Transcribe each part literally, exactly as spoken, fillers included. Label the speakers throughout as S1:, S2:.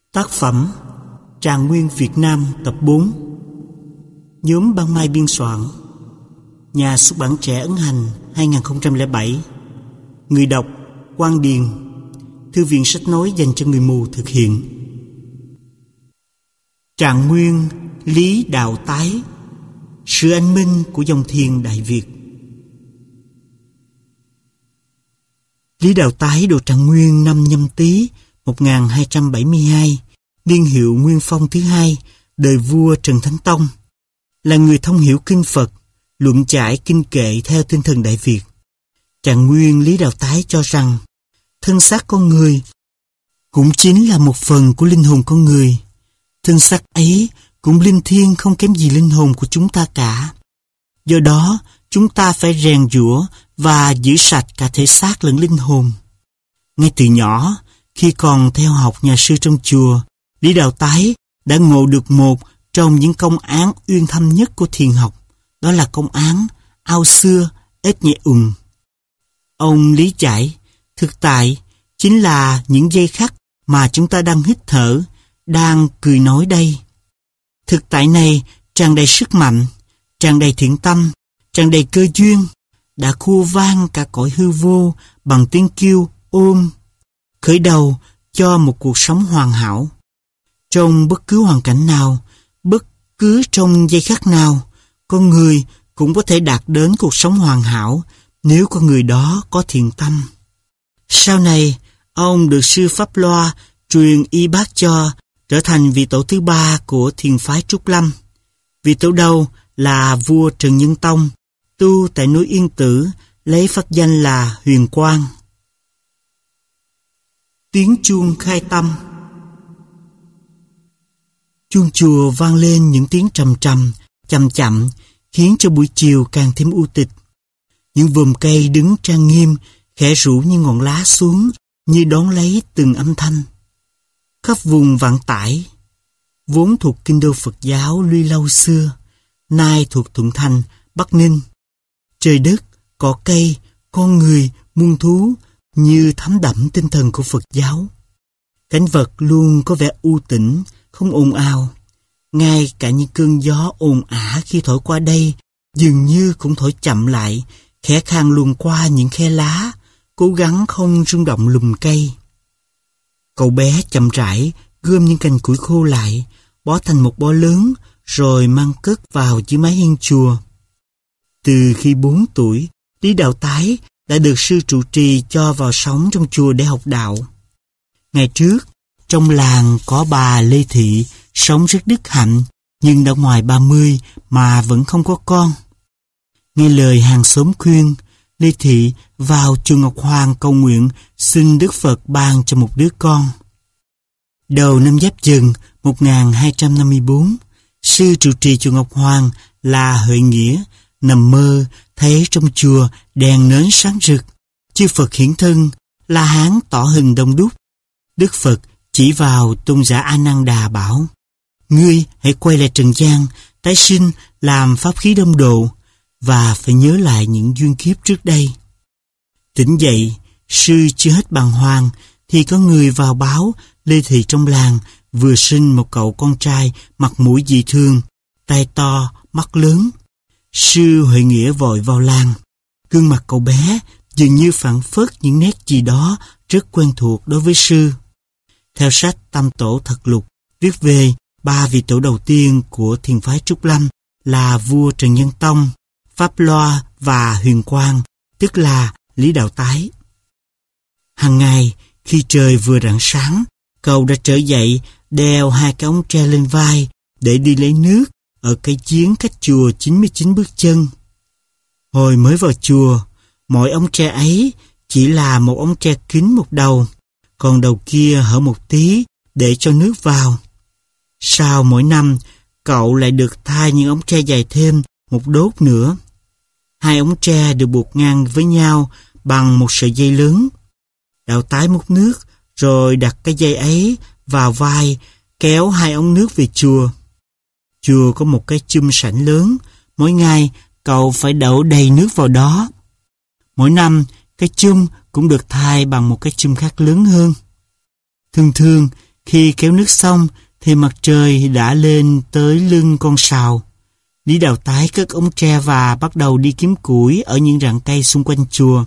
S1: Tác phẩm Trạng Nguyên Việt Nam tập bốn. Nhóm Ban Mai biên soạn. Nhà xuất bản Trẻ ấn hành hai không không bảy. Người đọc Quang Điền. Thư viện sách nói dành cho người mù thực hiện. Trạng Nguyên Lý Đạo Tái. Sự anh minh của dòng thiền Đại Việt. Lý Đạo Tái độ Trạng Nguyên năm Nhâm Tý một nghìn hai trăm bảy mươi hai, niên hiệu Nguyên Phong thứ hai, đời vua Trần Thánh Tông, là người thông hiểu kinh Phật, luận giải kinh kệ theo tinh thần Đại Việt. Trạng Nguyên Lý Đạo Tái cho rằng thân xác con người cũng chính là một phần của linh hồn con người. Thân xác ấy cũng linh thiêng không kém gì linh hồn của chúng ta cả. Do đó, chúng ta phải rèn giũa và giữ sạch cả thể xác lẫn linh hồn. Ngay từ nhỏ, khi còn theo học nhà sư trong chùa, Lý Đạo Tái đã ngộ được một trong những công án uyên thâm nhất của thiền học, đó là công án ao xưa ếch nhẹ ùng. Ông lý giải, thực tại chính là những giây khắc mà chúng ta đang hít thở, đang cười nói đây. Thực tại này tràn đầy sức mạnh, tràn đầy thiện tâm, tràn đầy cơ duyên, đã khua vang cả cõi hư vô bằng tiếng kêu ôm, khởi đầu cho một cuộc sống hoàn hảo. Trong bất cứ hoàn cảnh nào, bất cứ trong giây khắc nào, con người cũng có thể đạt đến cuộc sống hoàn hảo nếu con người đó có thiện tâm. Sau này, ông được sư Pháp Loa truyền y bác cho, trở thành vị tổ thứ ba của thiền phái Trúc Lâm. Vị tổ đầu là vua Trần Nhân Tông, tu tại núi Yên Tử, lấy pháp danh là Huyền Quang. Tiếng chuông khai tâm. Chuông chùa vang lên những tiếng trầm trầm, chậm chậm, khiến cho buổi chiều càng thêm u tịch. Những vườn cây đứng trang nghiêm, khẽ rủ như ngọn lá xuống, như đón lấy từng âm thanh. Khắp vùng Vạn Tải, vốn thuộc kinh đô Phật giáo Luy Lâu xưa, nay thuộc Thuận Thành, Bắc Ninh. Trời đất, cỏ cây, con người, muôn thú như thấm đẫm tinh thần của Phật giáo. Cảnh vật luôn có vẻ u tĩnh, không ồn ào. Ngay cả những cơn gió ồn ả khi thổi qua đây dường như cũng thổi chậm lại, khẽ khàng luồn qua những khe lá, cố gắng không rung động lùm cây. Cậu bé chậm rãi gom những cành củi khô lại, bó thành một bó lớn, rồi mang cất vào dưới mái hiên chùa. Từ khi bốn tuổi, Lý Đạo Tái đã được sư trụ trì cho vào sống trong chùa để học đạo. Ngày trước, trong làng có bà Lê Thị sống rất đức hạnh, nhưng đã ngoài ba mươi mà vẫn không có con. Nghe lời hàng xóm khuyên, Lê Thị vào chùa Ngọc Hoàng cầu nguyện xin Đức Phật ban cho một đứa con. Đầu năm Giáp Dần một nghìn hai trăm năm mươi tư, sư trụ trì chùa Ngọc Hoàng là Huệ Nghĩa nằm mơ thấy trong chùa đèn nến sáng rực, chư Phật hiển thân, La Hán tỏ hình đông đúc. Đức Phật chỉ vào tôn giả A Nan Đà bảo: ngươi hãy quay lại trần gian, tái sinh làm pháp khí đông độ, và phải nhớ lại những duyên kiếp trước đây. Tỉnh dậy, sư chưa hết bàng hoàng thì có người vào báo Lê Thị trong làng vừa sinh một cậu con trai mặt mũi dị thường, tai to, mắt lớn. Sư Huệ Nghĩa vội vào làng. Gương mặt cậu bé dường như phảng phất những nét gì đó rất quen thuộc đối với sư. Theo sách Tam Tổ Thật Lục viết về ba vị tổ đầu tiên của thiền phái Trúc Lâm là vua Trần Nhân Tông, Pháp Loa và Huyền Quang, tức là Lý Đạo Tái. Hàng ngày, khi trời vừa rạng sáng, cậu đã trở dậy đeo hai cái ống tre lên vai để đi lấy nước ở cái giếng cách chùa chín mươi chín bước chân. Hồi mới vào chùa, mỗi ống tre ấy chỉ là một ống tre kín một đầu, còn đầu kia hở một tí để cho nước vào. Sau mỗi năm, cậu lại được thay những ống tre dài thêm một đốt nữa. Hai ống tre được buộc ngang với nhau bằng một sợi dây lớn. Đạo Tái múc nước, rồi đặt cái dây ấy vào vai, kéo hai ống nước về chùa. Chùa có một cái chum sảnh lớn, mỗi ngày cậu phải đổ đầy nước vào đó. Mỗi năm, cái chum cũng được thay bằng một cái chum khác lớn hơn. Thường thường, Khi kéo nước xong thì mặt trời đã lên tới lưng con sào. Lý Đào Tái cất ống tre và bắt đầu đi kiếm củi ở những rặng cây xung quanh chùa.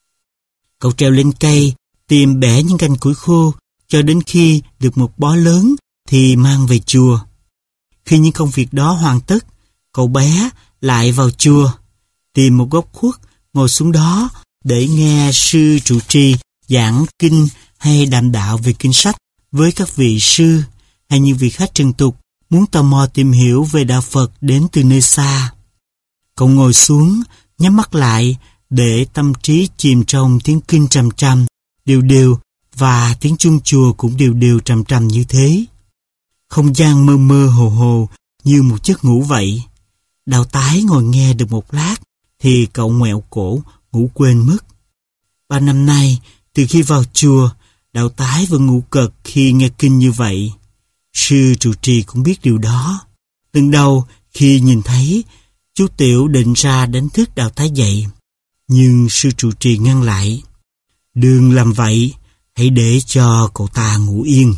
S1: Cậu trèo lên cây, tìm bẻ những cành củi khô, cho đến khi được một bó lớn thì mang về chùa. Khi những công việc đó hoàn tất, cậu bé lại vào chùa, tìm một góc khuất, ngồi xuống đó để nghe sư trụ trì giảng kinh hay đàm đạo về kinh sách với các vị sư hay những vị khách trần tục muốn tò mò tìm hiểu về đạo Phật đến từ nơi xa. Cậu ngồi xuống, nhắm mắt lại để tâm trí chìm trong tiếng kinh trầm trầm, đều đều, và tiếng chuông chùa cũng đều đều trầm trầm như thế. Không gian mơ mơ hồ hồ như một giấc ngủ vậy. Đào Tái ngồi nghe được một lát thì cậu ngoẹo cổ ngủ quên mất. Ba năm nay, từ khi vào chùa, Đào Tái vẫn ngủ cật khi nghe kinh như vậy. Sư trụ trì cũng biết điều đó. Lần đầu khi nhìn thấy, chú Tiểu định ra đánh thức Đào Tái dậy. Nhưng sư trụ trì ngăn lại. Đừng làm vậy, hãy để cho cậu ta ngủ yên.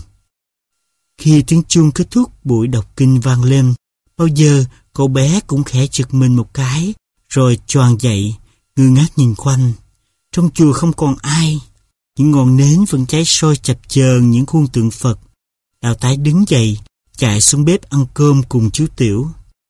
S1: Khi tiếng chuông kết thúc buổi đọc kinh vang lên, bao giờ cậu bé cũng khẽ giật mình một cái, rồi choàng dậy, ngơ ngác nhìn quanh. Trong chùa không còn ai, những ngọn nến vẫn cháy sôi chập chờn những khuôn tượng Phật. Đào Tái đứng dậy, chạy xuống bếp ăn cơm cùng chú Tiểu.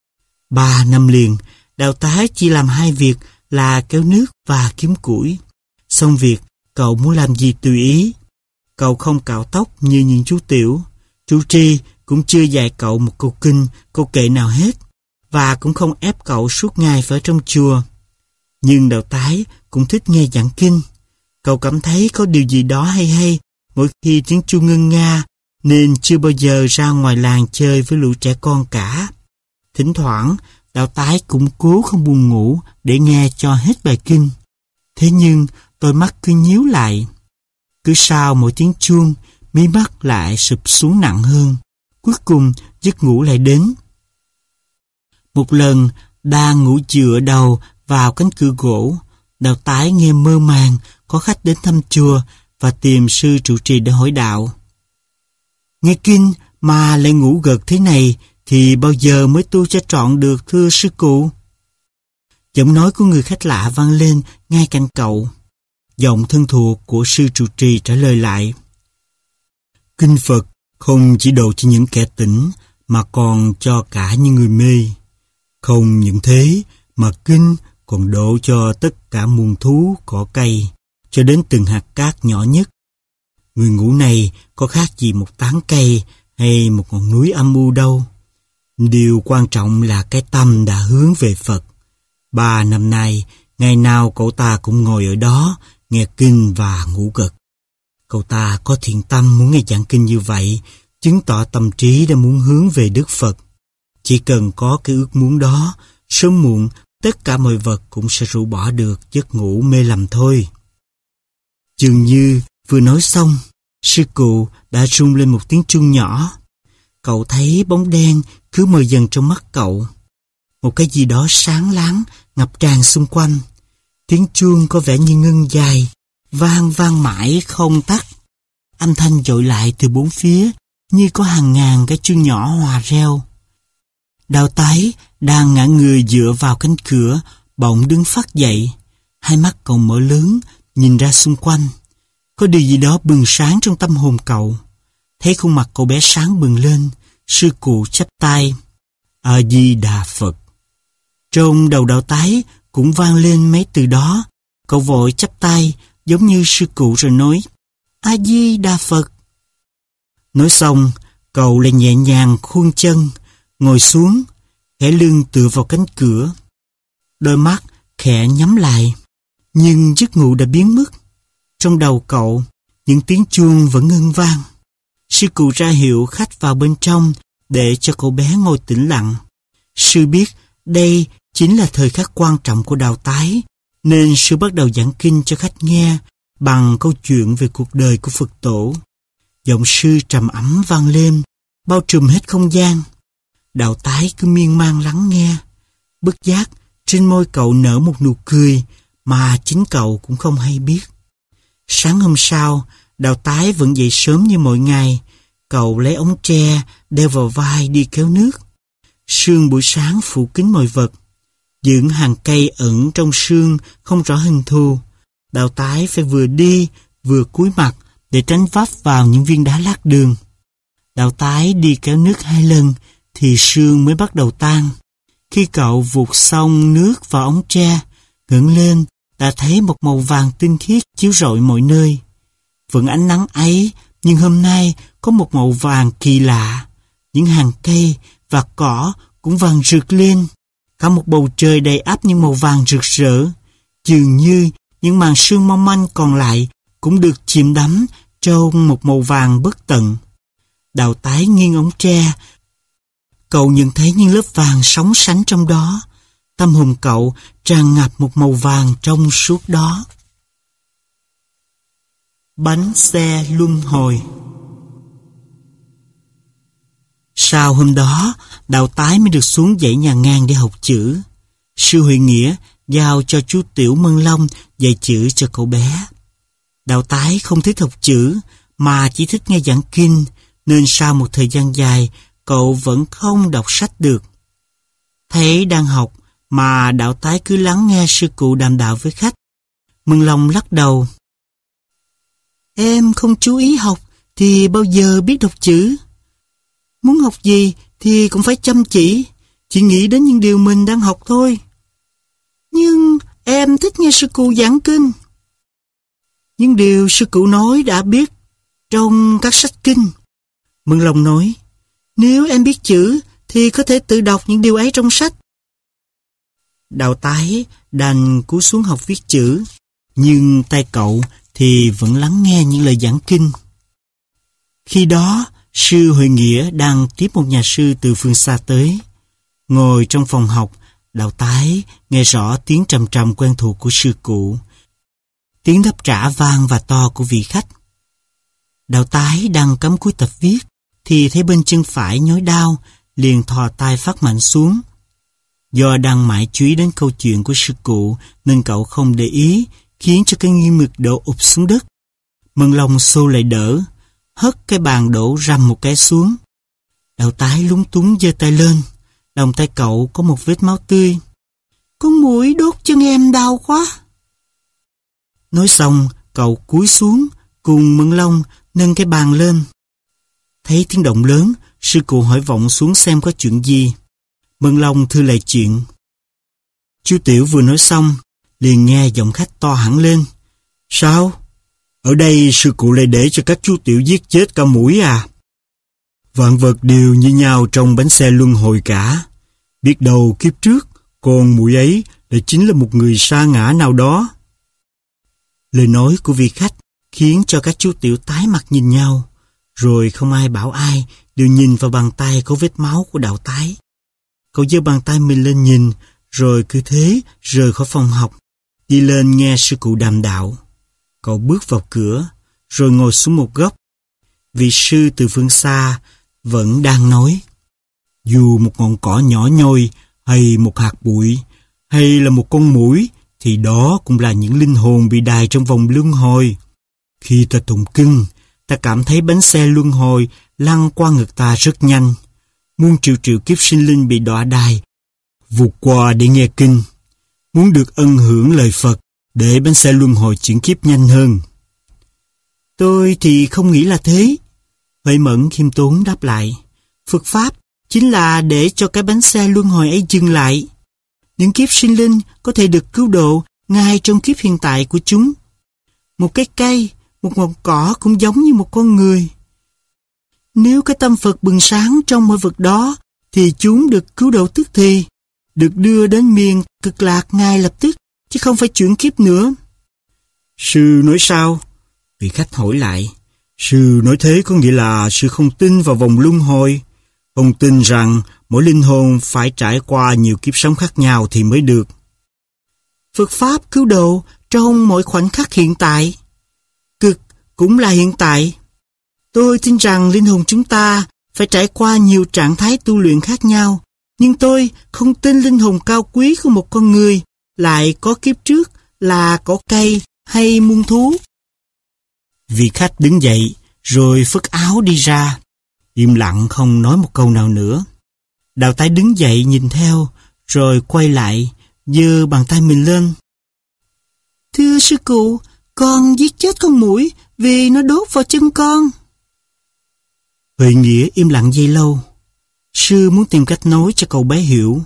S1: Ba năm liền, Đào Tái chỉ làm hai việc là kéo nước và kiếm củi. Xong việc, cậu muốn làm gì tùy ý. Cậu không cạo tóc như những chú Tiểu. Chú Tri cũng chưa dạy cậu một câu kinh, câu kệ nào hết, và cũng không ép cậu suốt ngày phải ở trong chùa. Nhưng Đào Tái cũng thích nghe giảng kinh. Cậu cảm thấy có điều gì đó hay hay mỗi khi tiếng chuông ngân nga, nên chưa bao giờ ra ngoài làng chơi với lũ trẻ con cả. Thỉnh thoảng, Đào Tái cũng cố không buồn ngủ để nghe cho hết bài kinh. Thế nhưng, đôi mắt cứ nhíu lại. Cứ sau mỗi tiếng chuông, mí mắt lại sụp xuống nặng hơn. Cuối cùng, giấc ngủ lại đến. Một lần, đang ngủ dựa đầu vào cánh cửa gỗ, Đào Tái nghe mơ màng có khách đến thăm chùa và tìm sư trụ trì để hỏi đạo. Nghe kinh mà lại ngủ gật thế này thì bao giờ mới tu cho trọn được thưa sư cụ? Giọng nói của người khách lạ vang lên ngay cạnh cậu. Giọng thân thuộc của sư trụ trì trả lời lại. Kinh Phật không chỉ độ cho những kẻ tỉnh mà còn cho cả những người mê. Không những thế mà kinh còn độ cho tất cả muôn thú cỏ cây, cho đến từng hạt cát nhỏ nhất. Người ngủ này có khác gì một tán cây hay một ngọn núi âm u đâu. Điều quan trọng là cái tâm đã hướng về Phật. Ba năm nay, ngày nào cậu ta cũng ngồi ở đó, nghe kinh và ngủ gật. Cậu ta có thiện tâm muốn nghe giảng kinh như vậy, chứng tỏ tâm trí đã muốn hướng về Đức Phật. Chỉ cần có cái ước muốn đó, sớm muộn tất cả mọi vật cũng sẽ rũ bỏ được giấc ngủ mê lầm thôi. Dường như vừa nói xong, sư cụ đã rung lên một tiếng chuông nhỏ. Cậu thấy bóng đen cứ mờ dần trong mắt cậu. Một cái gì đó sáng láng ngập tràn xung quanh. Tiếng chuông có vẻ như ngân dài, vang vang mãi không tắt. Âm thanh dội lại từ bốn phía như có hàng ngàn cái chuông nhỏ hòa reo. Đào Tái đang ngã người dựa vào cánh cửa, bỗng đứng phắt dậy. Hai mắt cậu mở lớn, nhìn ra xung quanh. Có điều gì đó bừng sáng trong tâm hồn cậu. Thấy khuôn mặt cậu bé sáng bừng lên, sư cụ chắp tay. A Di Đà Phật. Trong đầu Đào Tái cũng vang lên mấy từ đó. Cậu vội chắp tay giống như sư cụ rồi nói: A Di Đà Phật. Nói xong, cậu lại nhẹ nhàng khuôn chân, ngồi xuống, khẽ lưng tựa vào cánh cửa. Đôi mắt khẽ nhắm lại, nhưng giấc ngủ đã biến mất. Trong đầu cậu, những tiếng chuông vẫn ngân vang. Sư cụ ra hiệu khách vào bên trong để cho cậu bé ngồi tĩnh lặng. Sư biết đây chính là thời khắc quan trọng của Đào Tái, nên sư bắt đầu giảng kinh cho khách nghe bằng câu chuyện về cuộc đời của Phật tổ. Giọng sư trầm ấm vang lên, bao trùm hết không gian. Đào Tái cứ miên man lắng nghe. Bất giác, trên môi cậu nở một nụ cười mà chính cậu cũng không hay biết. Sáng hôm sau, Đào Tái vẫn dậy sớm như mọi ngày. Cậu lấy ống tre đeo vào vai đi kéo nước. Sương buổi sáng phủ kín mọi vật. Những hàng cây ẩn trong sương không rõ hình thù. Đào Tái phải vừa đi vừa cúi mặt để tránh vấp vào những viên đá lát đường. Đào Tái đi kéo nước hai lần thì sương mới bắt đầu tan. Khi cậu vụt xong nước vào ống tre, ngẩng lên đã thấy một màu vàng tinh khiết chiếu rọi mọi nơi. Vẫn ánh nắng ấy, nhưng hôm nay có một màu vàng kỳ lạ. Những hàng cây và cỏ cũng vàng rực lên. Cả một bầu trời đầy ắp những màu vàng rực rỡ. Dường như những màn sương mong manh còn lại cũng được chìm đắm trong một màu vàng bất tận. Đào Tái nghiêng ống tre. Cậu nhận thấy những lớp vàng sóng sánh trong đó. Tâm hồn cậu tràn ngập một màu vàng trong suốt đó. Bánh xe luân hồi. Sau hôm đó, Đào Tái mới được xuống dãy nhà ngang để học chữ. Sư Huệ Nghĩa giao cho chú Tiểu Mân Long dạy chữ cho cậu bé. Đào Tái không thích học chữ mà chỉ thích nghe giảng kinh, nên sau một thời gian dài cậu vẫn không đọc sách được. Thấy đang học mà Đào Tái cứ lắng nghe sư cụ đàm đạo với khách. Mân Long lắc đầu. Em không chú ý học thì bao giờ biết đọc chữ. Muốn học gì thì cũng phải chăm chỉ, chỉ nghĩ đến những điều mình đang học thôi. Nhưng em thích nghe sư cụ giảng kinh. Những điều sư cụ nói đã biết trong các sách kinh. Mân Long nói, nếu em biết chữ thì có thể tự đọc những điều ấy trong sách. Đào Tái đành cúi xuống học viết chữ, nhưng tay cậu thì vẫn lắng nghe những lời giảng kinh. Khi đó, sư Huệ Nghĩa đang tiếp một nhà sư từ phương xa tới. Ngồi trong phòng học, Đào Tái nghe rõ tiếng trầm trầm quen thuộc của sư cụ, tiếng đáp trả vang và to của vị khách. Đào Tái đang cắm cúi tập viết, thì thấy bên chân phải nhói đau, liền thò tay phát mạnh xuống. Do đang mãi chú ý đến câu chuyện của sư cụ, nên cậu không để ý, khiến cho cái nghi mực đổ ụp xuống đất. Mân Long xô lại đỡ, hất cái bàn đổ rầm một cái xuống. Đào Tái lúng túng giơ tay lên, lòng tay cậu có một vết máu tươi. Con muỗi đốt chân em đau quá. Nói xong, cậu cúi xuống, cùng Mân Long nâng cái bàn lên. Thấy tiếng động lớn, sư cụ hỏi vọng xuống xem có chuyện gì. Mân Long thưa lại chuyện. Chú Tiểu vừa nói xong, liền nghe giọng khách to hẳn lên. Sao? Ở đây sư cụ lại để cho các chú Tiểu giết chết cả muỗi à? Vạn vật đều như nhau trong bánh xe luân hồi cả. Biết đâu kiếp trước, con muỗi ấy lại chính là một người sa ngã nào đó. Lời nói của vị khách khiến cho các chú Tiểu tái mặt nhìn nhau, rồi không ai bảo ai, đều nhìn vào bàn tay có vết máu của Đào Tái. Cậu giơ bàn tay mình lên nhìn, rồi cứ thế rời khỏi phòng học, đi lên nghe sư cụ đàm đạo. Cậu bước vào cửa, rồi ngồi xuống một góc. Vị sư từ phương xa vẫn đang nói. Dù một ngọn cỏ nhỏ nhoi, hay một hạt bụi, hay là một con muỗi, thì đó cũng là những linh hồn bị đày trong vòng luân hồi. Khi ta tụng kinh, ta cảm thấy bánh xe luân hồi lăn qua ngực ta rất nhanh. Muôn triệu triệu kiếp sinh linh bị đọa đày, vụt qua để nghe kinh. Muốn được ân hưởng lời Phật, để bánh xe luân hồi chuyển kiếp nhanh hơn. Tôi thì không nghĩ là thế. Huệ Mẫn khiêm tốn đáp lại. Phật Pháp chính là để cho cái bánh xe luân hồi ấy dừng lại. Những kiếp sinh linh có thể được cứu độ ngay trong kiếp hiện tại của chúng. Một cái cây, một ngọn cỏ cũng giống như một con người. Nếu cái tâm Phật bừng sáng trong mỗi vật đó, thì chúng được cứu độ tức thì, được đưa đến miền cực lạc ngay lập tức, chứ không phải chuyển kiếp nữa. Sư nói sao? Vị khách hỏi lại. Sư nói thế có nghĩa là sư không tin vào vòng luân hồi, không tin rằng mỗi linh hồn phải trải qua nhiều kiếp sống khác nhau thì mới được. Phật Pháp cứu độ trong mỗi khoảnh khắc hiện tại. Cực cũng là hiện tại. Tôi tin rằng linh hồn chúng ta phải trải qua nhiều trạng thái tu luyện khác nhau, nhưng tôi không tin linh hồn cao quý của một con người lại có kiếp trước là cỏ cây hay muôn thú. Vị khách đứng dậy, rồi phất áo đi ra. im lặng không nói một câu nào nữa. Đào tái đứng dậy nhìn theo, rồi quay lại, giơ bàn tay mình lên. Thưa sư cụ, con giết chết con muỗi vì nó đốt vào chân con. Huệ Nghĩa im lặng giây lâu. Sư muốn tìm cách nói cho cậu bé hiểu.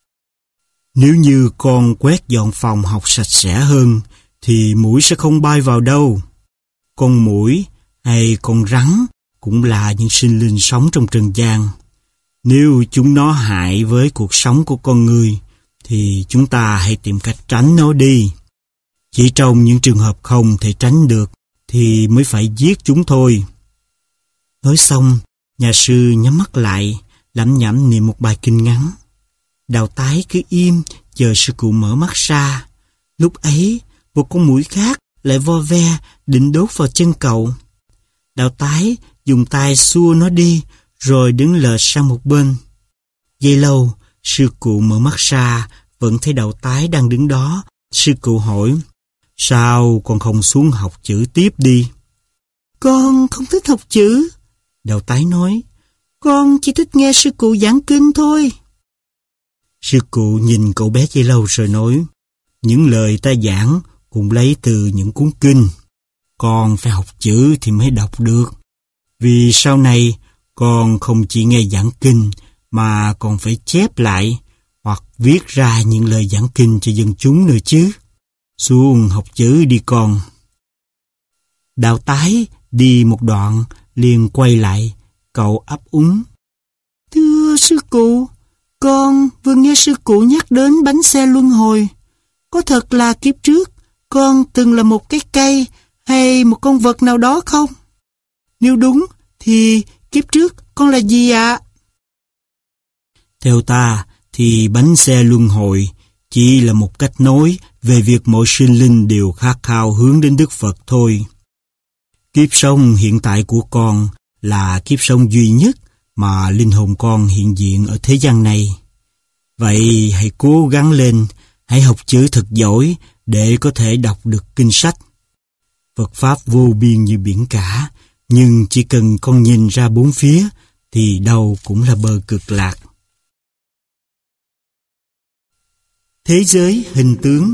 S1: Nếu như con quét dọn phòng học sạch sẽ hơn, thì muỗi sẽ không bay vào đâu. Con muỗi hay con rắn cũng là những sinh linh sống trong trần gian. Nếu chúng nó hại với cuộc sống của con người, thì chúng ta hãy tìm cách tránh nó đi. Chỉ trong những trường hợp không thể tránh được, thì mới phải giết chúng thôi. Nói xong, nhà sư nhắm mắt lại, lẩm nhẩm niệm một bài kinh ngắn. Đào tái cứ im, chờ sư cụ mở mắt ra. Lúc ấy, một con muỗi khác lại vo ve, định đốt vào chân cậu. Đào tái dùng tay xua nó đi, rồi đứng lệch sang một bên. Giây lâu, sư cụ mở mắt ra, vẫn thấy Đào tái đang đứng đó. Sư cụ hỏi, sao con không xuống học chữ tiếp đi? Con không thích học chữ. Đào tái nói, con chỉ thích nghe sư cụ giảng kinh thôi. Sư cụ nhìn cậu bé giây lâu rồi nói, những lời ta giảng cũng lấy từ những cuốn kinh. Con phải học chữ thì mới đọc được. Vì sau này, con không chỉ nghe giảng kinh, mà còn phải chép lại, hoặc viết ra những lời giảng kinh cho dân chúng nữa chứ. Xuống học chữ đi con. Đào tái đi một đoạn, liền quay lại, cậu ấp úng. Thưa sư cụ, con vừa nghe sư cụ nhắc đến bánh xe luân hồi. Có thật là kiếp trước, con từng là một cái cây hay một con vật nào đó không? Nếu đúng, thì kiếp trước con là gì ạ? Theo ta, thì bánh xe luân hồi chỉ là một cách nói về việc mọi sinh linh đều khát khao hướng đến Đức Phật thôi. Kiếp sống hiện tại của con là kiếp sống duy nhất mà linh hồn con hiện diện ở thế gian này. Vậy hãy cố gắng lên, hãy học chữ thật giỏi để có thể đọc được kinh sách. Phật Pháp vô biên như biển cả, nhưng chỉ cần con nhìn ra bốn phía thì đâu cũng là bờ cực lạc. Thế giới hình tướng.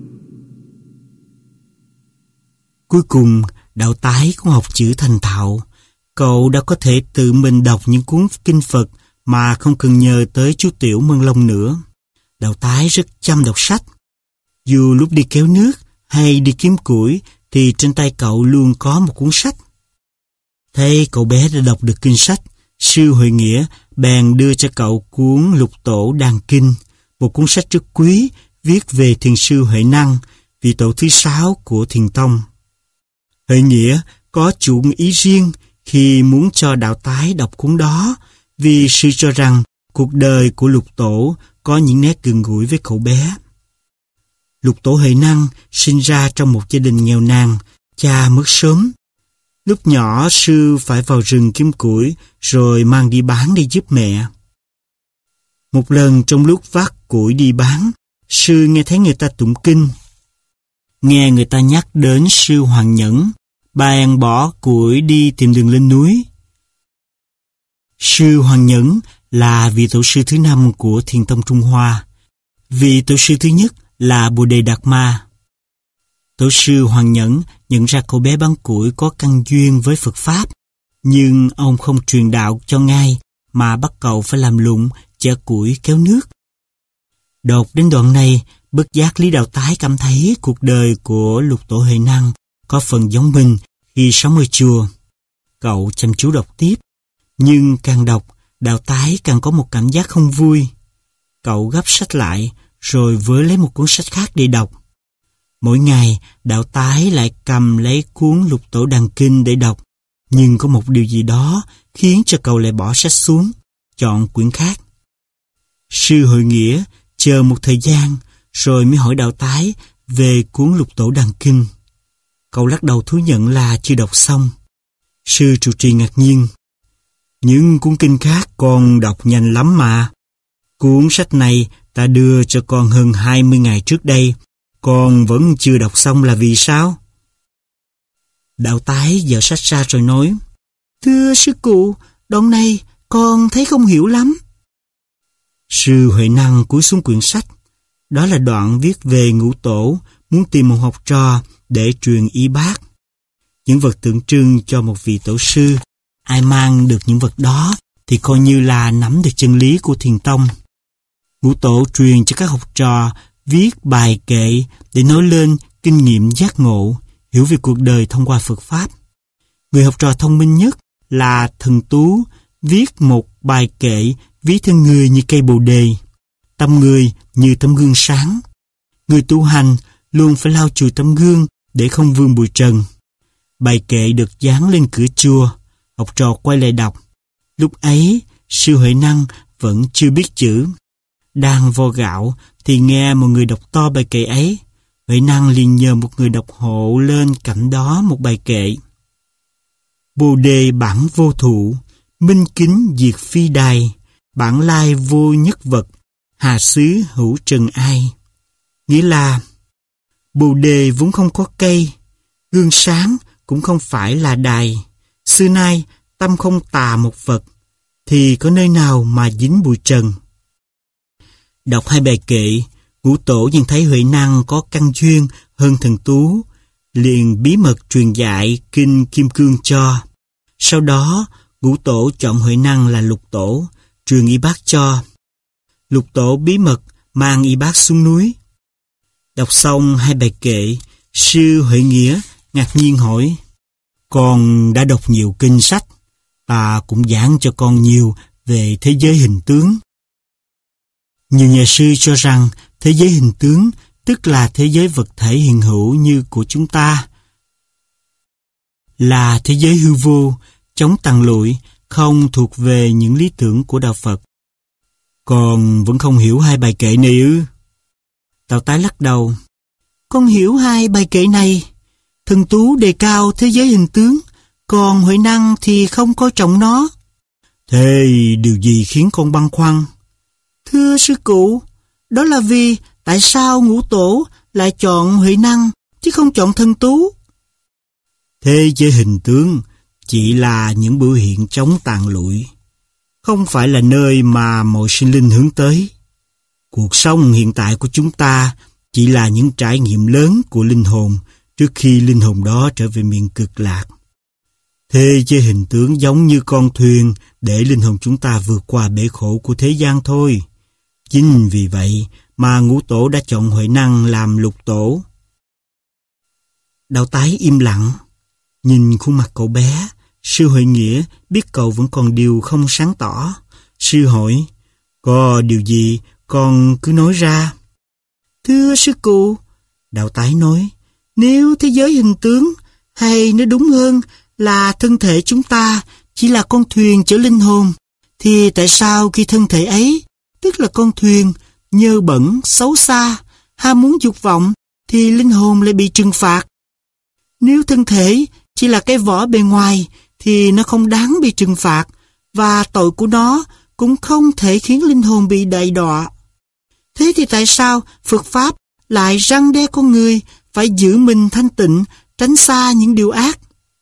S1: Cuối cùng, Đào tái cũng học chữ thành thạo. Cậu đã có thể tự mình đọc những cuốn kinh Phật mà không cần nhờ tới chú Tiểu Mân Long nữa. Đào tái rất chăm đọc sách. Dù lúc đi kéo nước hay đi kiếm củi thì trên tay cậu luôn có một cuốn sách. Thấy cậu bé đã đọc được kinh sách, sư Huệ Nghĩa bèn đưa cho cậu cuốn Lục Tổ Đàn Kinh, một cuốn sách rất quý viết về thiền sư Huệ Năng, vị tổ thứ sáu của Thiền Tông. Huệ Nghĩa có chủ ý riêng khi muốn cho Đào tái đọc cuốn đó, vì sư cho rằng cuộc đời của Lục Tổ có những nét gần gũi với cậu bé. Lục Tổ Huệ Năng sinh ra trong một gia đình nghèo nàn, cha mất sớm. Lúc nhỏ sư phải vào rừng kiếm củi rồi mang đi bán để giúp mẹ. Một lần trong lúc vác củi đi bán, sư nghe thấy người ta tụng kinh. Nghe người ta nhắc đến sư Hoàng Nhẫn, bèn bỏ củi đi tìm đường lên núi. Sư Hoàng Nhẫn là vị tổ sư thứ năm của Thiền Tông Trung Hoa. Vị tổ sư thứ nhất là Bồ Đề Đạt Ma. Tổ sư Hoàng Nhẫn nhận ra cậu bé bán củi có căn duyên với Phật Pháp, nhưng ông không truyền đạo cho ngay mà bắt cậu phải làm lụng, chở củi kéo nước. Đọc đến đoạn này, bất giác Lý Đào Tái cảm thấy cuộc đời của Lục Tổ Huệ Năng có phần giống mình khi sống ở chùa. Cậu chăm chú đọc tiếp, nhưng càng đọc, Đào Tái càng có một cảm giác không vui. Cậu gấp sách lại, rồi vớ lấy một cuốn sách khác để đọc. Mỗi ngày, Đào Tái lại cầm lấy cuốn Lục Tổ Đàn Kinh để đọc, nhưng có một điều gì đó khiến cho cậu lại bỏ sách xuống, chọn quyển khác. Sư Hội Nghĩa chờ một thời gian, rồi mới hỏi Đào Tái về cuốn Lục Tổ Đàn Kinh. Cậu lắc đầu thú nhận là chưa đọc xong. Sư trụ trì ngạc nhiên. Những cuốn kinh khác con đọc nhanh lắm mà. Cuốn sách này ta đưa cho con hơn hai mươi ngày trước đây, con vẫn chưa đọc xong là vì sao? Đào Tái dở sách ra rồi nói, thưa sư cụ, Đoạn này con thấy không hiểu lắm. Sư Huệ Năng cúi xuống quyển sách. Đó là đoạn viết về Ngũ Tổ muốn tìm một học trò để truyền y bác. Những vật tượng trưng cho một vị tổ sư. Ai mang được những vật đó thì coi như là nắm được chân lý của thiền tông. Ngũ Tổ truyền cho các học trò viết bài kệ để nói lên kinh nghiệm giác ngộ, hiểu về cuộc đời thông qua Phật Pháp. Người học trò thông minh nhất là Thần Tú viết một bài kệ ví thân người như cây bồ đề, tâm người như tấm gương sáng. Người tu hành luôn phải lau chùi tấm gương để không vương bụi trần. Bài kệ được dán lên cửa chùa, học trò quay lại đọc. Lúc ấy, sư Huệ Năng vẫn chưa biết chữ. Đang vo gạo thì nghe một người đọc to bài kệ ấy. Huệ Năng liền nhờ một người đọc hộ lên cạnh đó một bài kệ. Bồ đề bản vô thụ, minh kính diệt phi đài, bản lai vô nhất vật, hà xứ hữu trần ai. Nghĩa là bồ đề vốn không có cây, gương sáng cũng không phải là đài. Xưa nay tâm không tà một vật, thì có nơi nào mà dính bụi trần. Đọc hai bài kệ, Ngũ Tổ nhận thấy Huệ Năng có căn duyên hơn Thần Tú, liền bí mật truyền dạy kinh Kim Cương cho. Sau đó, Ngũ Tổ chọn Huệ Năng là Lục Tổ, truyền y bác cho. Lục Tổ bí mật mang y bác xuống núi. Đọc xong hai bài kệ, sư Huệ Nghĩa ngạc nhiên hỏi: Con đã đọc nhiều kinh sách, ta cũng giảng cho con nhiều về thế giới hình tướng. Nhiều nhà sư cho rằng thế giới hình tướng tức là thế giới vật thể hiện hữu như của chúng ta, là thế giới hư vô, chống tàn lụi, không thuộc về những lý tưởng của đạo Phật. Con vẫn không hiểu hai bài kệ này ư? Tào Tái lắc đầu. Con hiểu hai bài kệ này. Thần Tú đề cao thế giới hình tướng, còn Huệ Năng thì không coi trọng nó. Thế điều gì khiến con băn khoăn? Thưa sư cụ, đó là vì tại sao Ngũ Tổ lại chọn Huệ Năng chứ không chọn Thần Tú? Thế giới hình tướng chỉ là những biểu hiện chống tàn lụi, không phải là nơi mà mọi sinh linh hướng tới. Cuộc sống hiện tại của chúng ta chỉ là những trải nghiệm lớn của linh hồn trước khi linh hồn đó trở về miền cực lạc. Thế giới hình tướng giống như con thuyền để linh hồn chúng ta vượt qua bể khổ của thế gian thôi. Chính vì vậy mà Ngũ Tổ đã chọn Huệ Năng làm Lục Tổ. Đạo Tái im lặng, nhìn khuôn mặt cậu bé. Sư Huệ Nghĩa biết cậu vẫn còn điều không sáng tỏ. Sư hỏi: Có điều gì con cứ nói ra. Thưa sư cụ, Đạo Tái nói, nếu thế giới hình tướng, hay nói đúng hơn là thân thể chúng ta chỉ là con thuyền chở linh hồn, thì tại sao khi thân thể ấy, tức là con thuyền, nhơ bẩn, xấu xa, ham muốn dục vọng, thì linh hồn lại bị trừng phạt? Nếu thân thể chỉ là cái vỏ bề ngoài, thì nó không đáng bị trừng phạt, và tội của nó cũng không thể khiến linh hồn bị đầy đọa. Thế thì tại sao Phật Pháp lại răn đe con người phải giữ mình thanh tịnh, tránh xa những điều ác?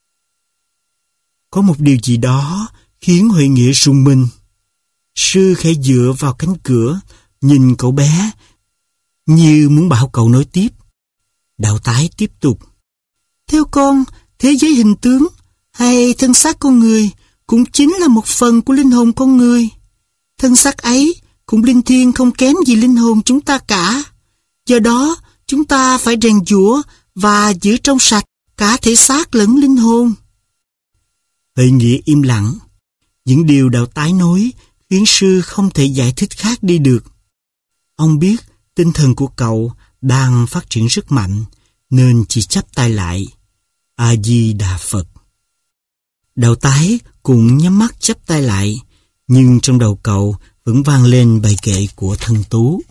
S1: Có một điều gì đó khiến Huệ Nghĩa rùng mình. Sư khẽ dựa vào cánh cửa, nhìn cậu bé, như muốn bảo cậu nói tiếp. Đạo Tái tiếp tục. Theo con, thế giới hình tướng hay thân xác con người cũng chính là một phần của linh hồn con người. Thân xác ấy cũng linh thiêng không kém gì linh hồn chúng ta cả. Do đó, chúng ta phải rèn giũa và giữ trong sạch cả thể xác lẫn linh hồn. Huệ Nghĩa im lặng. Những điều Đạo Tái nói khiến sư không thể giải thích khác đi được. Ông biết tinh thần của cậu đang phát triển rất mạnh, nên chỉ chắp tay lại. A-di-đà Phật. Đạo Tái cũng nhắm mắt chắp tay lại, nhưng trong đầu cậu vẫn vang lên bài kệ của Thần Tú.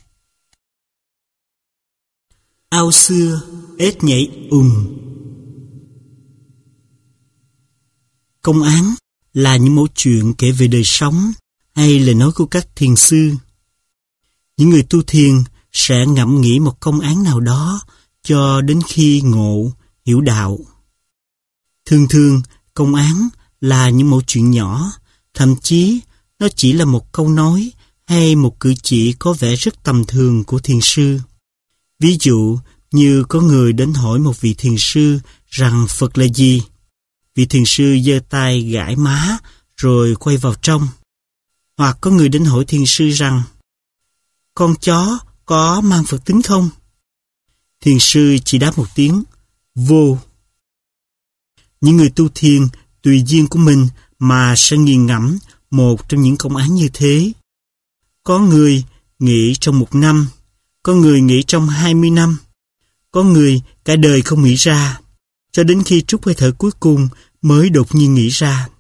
S1: Ao xưa ếch nhảy ùng. Công án là những mẫu chuyện kể về đời sống hay lời nói của các thiền sư. Những người tu thiền sẽ ngẫm nghĩ một công án nào đó cho đến khi ngộ, hiểu đạo. Thường thường, công án là những mẫu chuyện nhỏ, Thậm chí, nó chỉ là một câu nói hay một cử chỉ có vẻ rất tầm thường của thiền sư. Ví dụ như có người đến hỏi một vị thiền sư rằng Phật là gì. Vị thiền sư giơ tay gãi má rồi quay vào trong. Hoặc có người đến hỏi thiền sư rằng con chó có mang Phật tính không? Thiền sư chỉ đáp một tiếng vô. Những người tu thiền tùy duyên của mình mà sẽ nghiền ngẫm một trong những công án như thế. Có người nghĩ trong một năm, có người nghĩ trong hai mươi năm, có người cả đời không nghĩ ra, cho đến khi trút hơi thở cuối cùng mới đột nhiên nghĩ ra.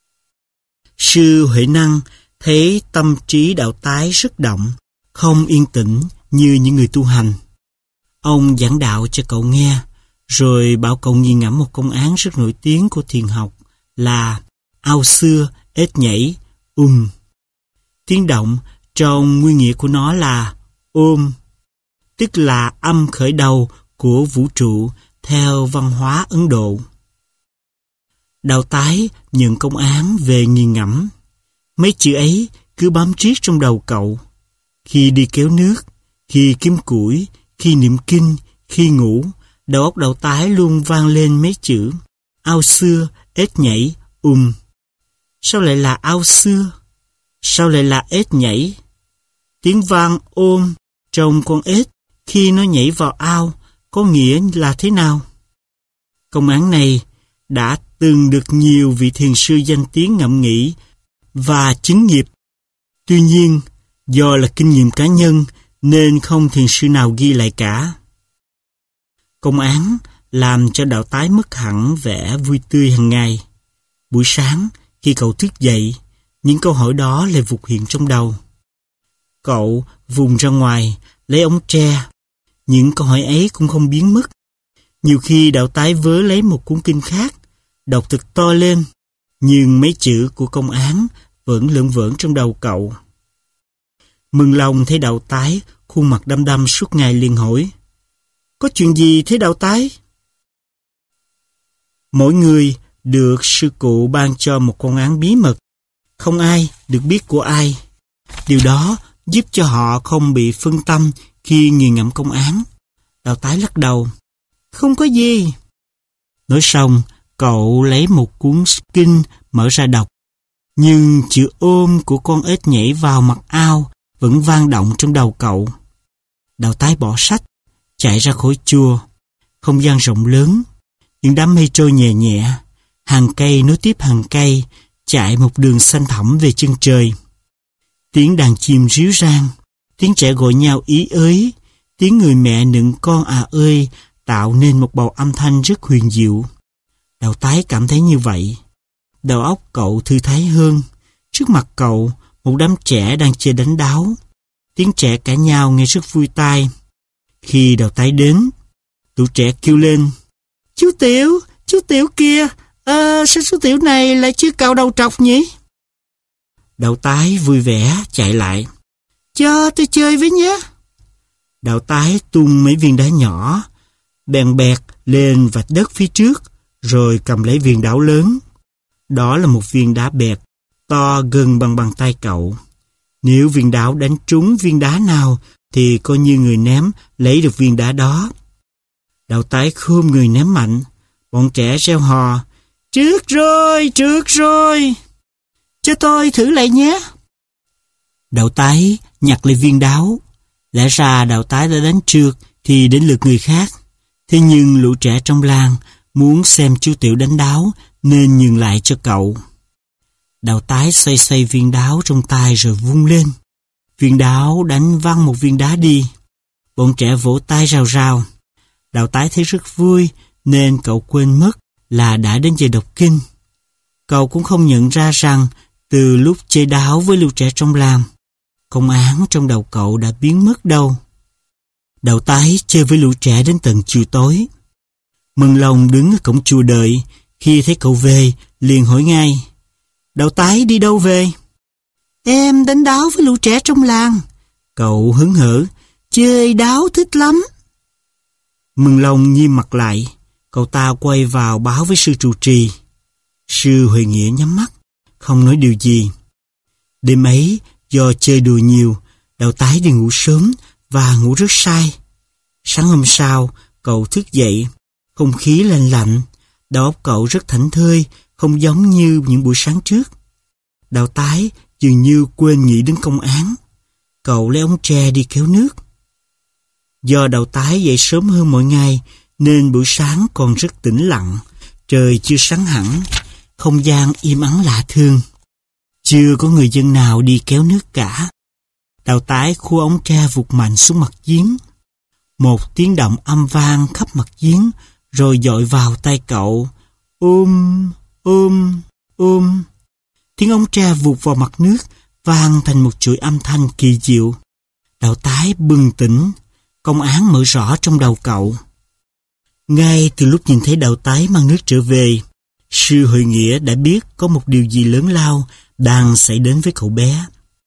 S1: Sư Huệ Năng thấy tâm trí đạo tái rất động, không yên tĩnh như những người tu hành. Ông giảng đạo cho cậu nghe, rồi bảo cậu nghiền ngẫm một công án rất nổi tiếng của thiền học là ao xưa, ếch nhảy, um. Tiếng động trong nguyên nghĩa của nó là ôm, tức là âm khởi đầu của vũ trụ theo văn hóa Ấn Độ. Đạo tái nhận công án về nghiền ngẫm. Mấy chữ ấy cứ bám riết trong đầu cậu. Khi đi kéo nước, khi kiếm củi, khi niệm kinh, khi ngủ, đầu óc đạo tái luôn vang lên mấy chữ ao xưa, ếch nhảy, um. Sao lại là ao xưa? Sao lại là ếch nhảy? Tiếng vang ôm trong con ếch khi nó nhảy vào ao có nghĩa là thế nào? Công án này đã từng được nhiều vị thiền sư danh tiếng ngẫm nghĩ và chứng nghiệp. Tuy nhiên, do là kinh nghiệm cá nhân nên không thiền sư nào ghi lại cả. Công án làm cho đạo tái mất hẳn vẻ vui tươi hàng ngày. Buổi sáng, khi cậu thức dậy, những câu hỏi đó lại vụt hiện trong đầu. Cậu vùng ra ngoài, lấy ống tre. Những câu hỏi ấy cũng không biến mất. Nhiều khi đạo tái vớ lấy một cuốn kinh khác, đọc thật to lên, nhưng mấy chữ của công án vẫn lởn vởn trong đầu cậu. Mừng lòng thấy đạo tái, khuôn mặt đăm đăm suốt ngày liền hỏi: có chuyện gì thế đạo tái? Mỗi người được sư cụ ban cho một công án bí mật, không ai được biết của ai. Điều đó giúp cho họ không bị phân tâm khi nghiền ngẫm công án. Đạo tái lắc đầu: không có gì. Nói xong, cậu lấy một cuốn kinh mở ra đọc. Nhưng chữ ôm của con ếch nhảy vào mặt ao vẫn vang động trong đầu cậu. Đạo tái bỏ sách, chạy ra khỏi chùa. Không gian rộng lớn, những đám mây trôi nhẹ nhẹ, hàng cây nối tiếp hàng cây, chạy một đường xanh thẳm về chân trời. Tiếng đàn chim ríu rang, tiếng trẻ gọi nhau ý ới, tiếng người mẹ nựng con à ơi, tạo nên một bầu âm thanh rất huyền diệu. Đạo tái cảm thấy như vậy. Đầu óc cậu thư thái hơn. Trước mặt cậu, một đám trẻ đang chơi đánh đáo. Tiếng trẻ cãi nhau nghe rất vui tai. Khi đạo tái đến, tụi trẻ kêu lên: chú Tiểu, chú Tiểu kia, à, sao chú Tiểu này lại chưa cạo đầu trọc nhỉ? Đạo tái vui vẻ chạy lại: cho tôi chơi với nhé. Đạo tái tung mấy viên đá nhỏ, bèn bẹt lên vạch đất phía trước, rồi cầm lấy viên đá lớn. Đó là một viên đá bẹt, to gần bằng bàn tay cậu. Nếu viên đá đánh trúng viên đá nào, thì coi như người ném lấy được viên đá đó. Đạo tái khom người ném mạnh. Bọn trẻ reo hò: trượt rồi, trượt rồi, cho tôi thử lại nhé. Đạo tái nhặt lấy viên đá. Lẽ ra đạo tái đã đánh trượt thì đến lượt người khác. Thế nhưng lũ trẻ trong làng muốn xem chú Tiểu đánh đáo nên nhường lại cho cậu. Đạo tái xoay xoay viên đáo trong tay rồi vung lên. Viên đáo đánh văng một viên đá đi. Bọn trẻ vỗ tay rào rào. Đạo tái thấy rất vui nên cậu quên mất là đã đến giờ đọc kinh. Cậu cũng không nhận ra rằng từ lúc chơi đáo với lũ trẻ trong làng, công án trong đầu cậu đã biến mất đâu. Đạo tái chơi với lũ trẻ đến tận chiều tối. Mừng lòng đứng ở cổng chùa đợi. Khi thấy cậu về, liền hỏi ngay: đạo tái đi đâu về? Em đánh đáo với lũ trẻ trong làng. Cậu hứng hở: chơi đáo thích lắm. Mừng lòng nghiêm mặt lại. Cậu ta quay vào báo với sư trụ trì. Sư Huệ Nghĩa nhắm mắt, không nói điều gì. Đêm ấy, do chơi đùa nhiều, Đào Tái đi ngủ sớm và ngủ rất sai. Sáng hôm sau, cậu thức dậy, không khí lạnh lạnh, đầu óc cậu rất thảnh thơi, không giống như những buổi sáng trước. Đào Tái dường như quên nghĩ đến công án. Cậu lấy ống tre đi kéo nước. Do Đào Tái dậy sớm hơn mọi ngày, nên buổi sáng còn rất tĩnh lặng, trời chưa sáng hẳn, không gian im ắng lạ thương. Chưa có người dân nào đi kéo nước cả. Đào Tái khua ống tre vụt mạnh xuống mặt giếng. Một tiếng động âm vang khắp mặt giếng, rồi dội vào tay cậu. Ôm, ôm, ôm. Tiếng ống tre vụt vào mặt nước, vang thành một chuỗi âm thanh kỳ diệu. Đào Tái bừng tỉnh, công án mở rõ trong đầu cậu. Ngay từ lúc nhìn thấy Đào Tái mang nước trở về, sư Hội Nghĩa đã biết có một điều gì lớn lao đang xảy đến với cậu bé.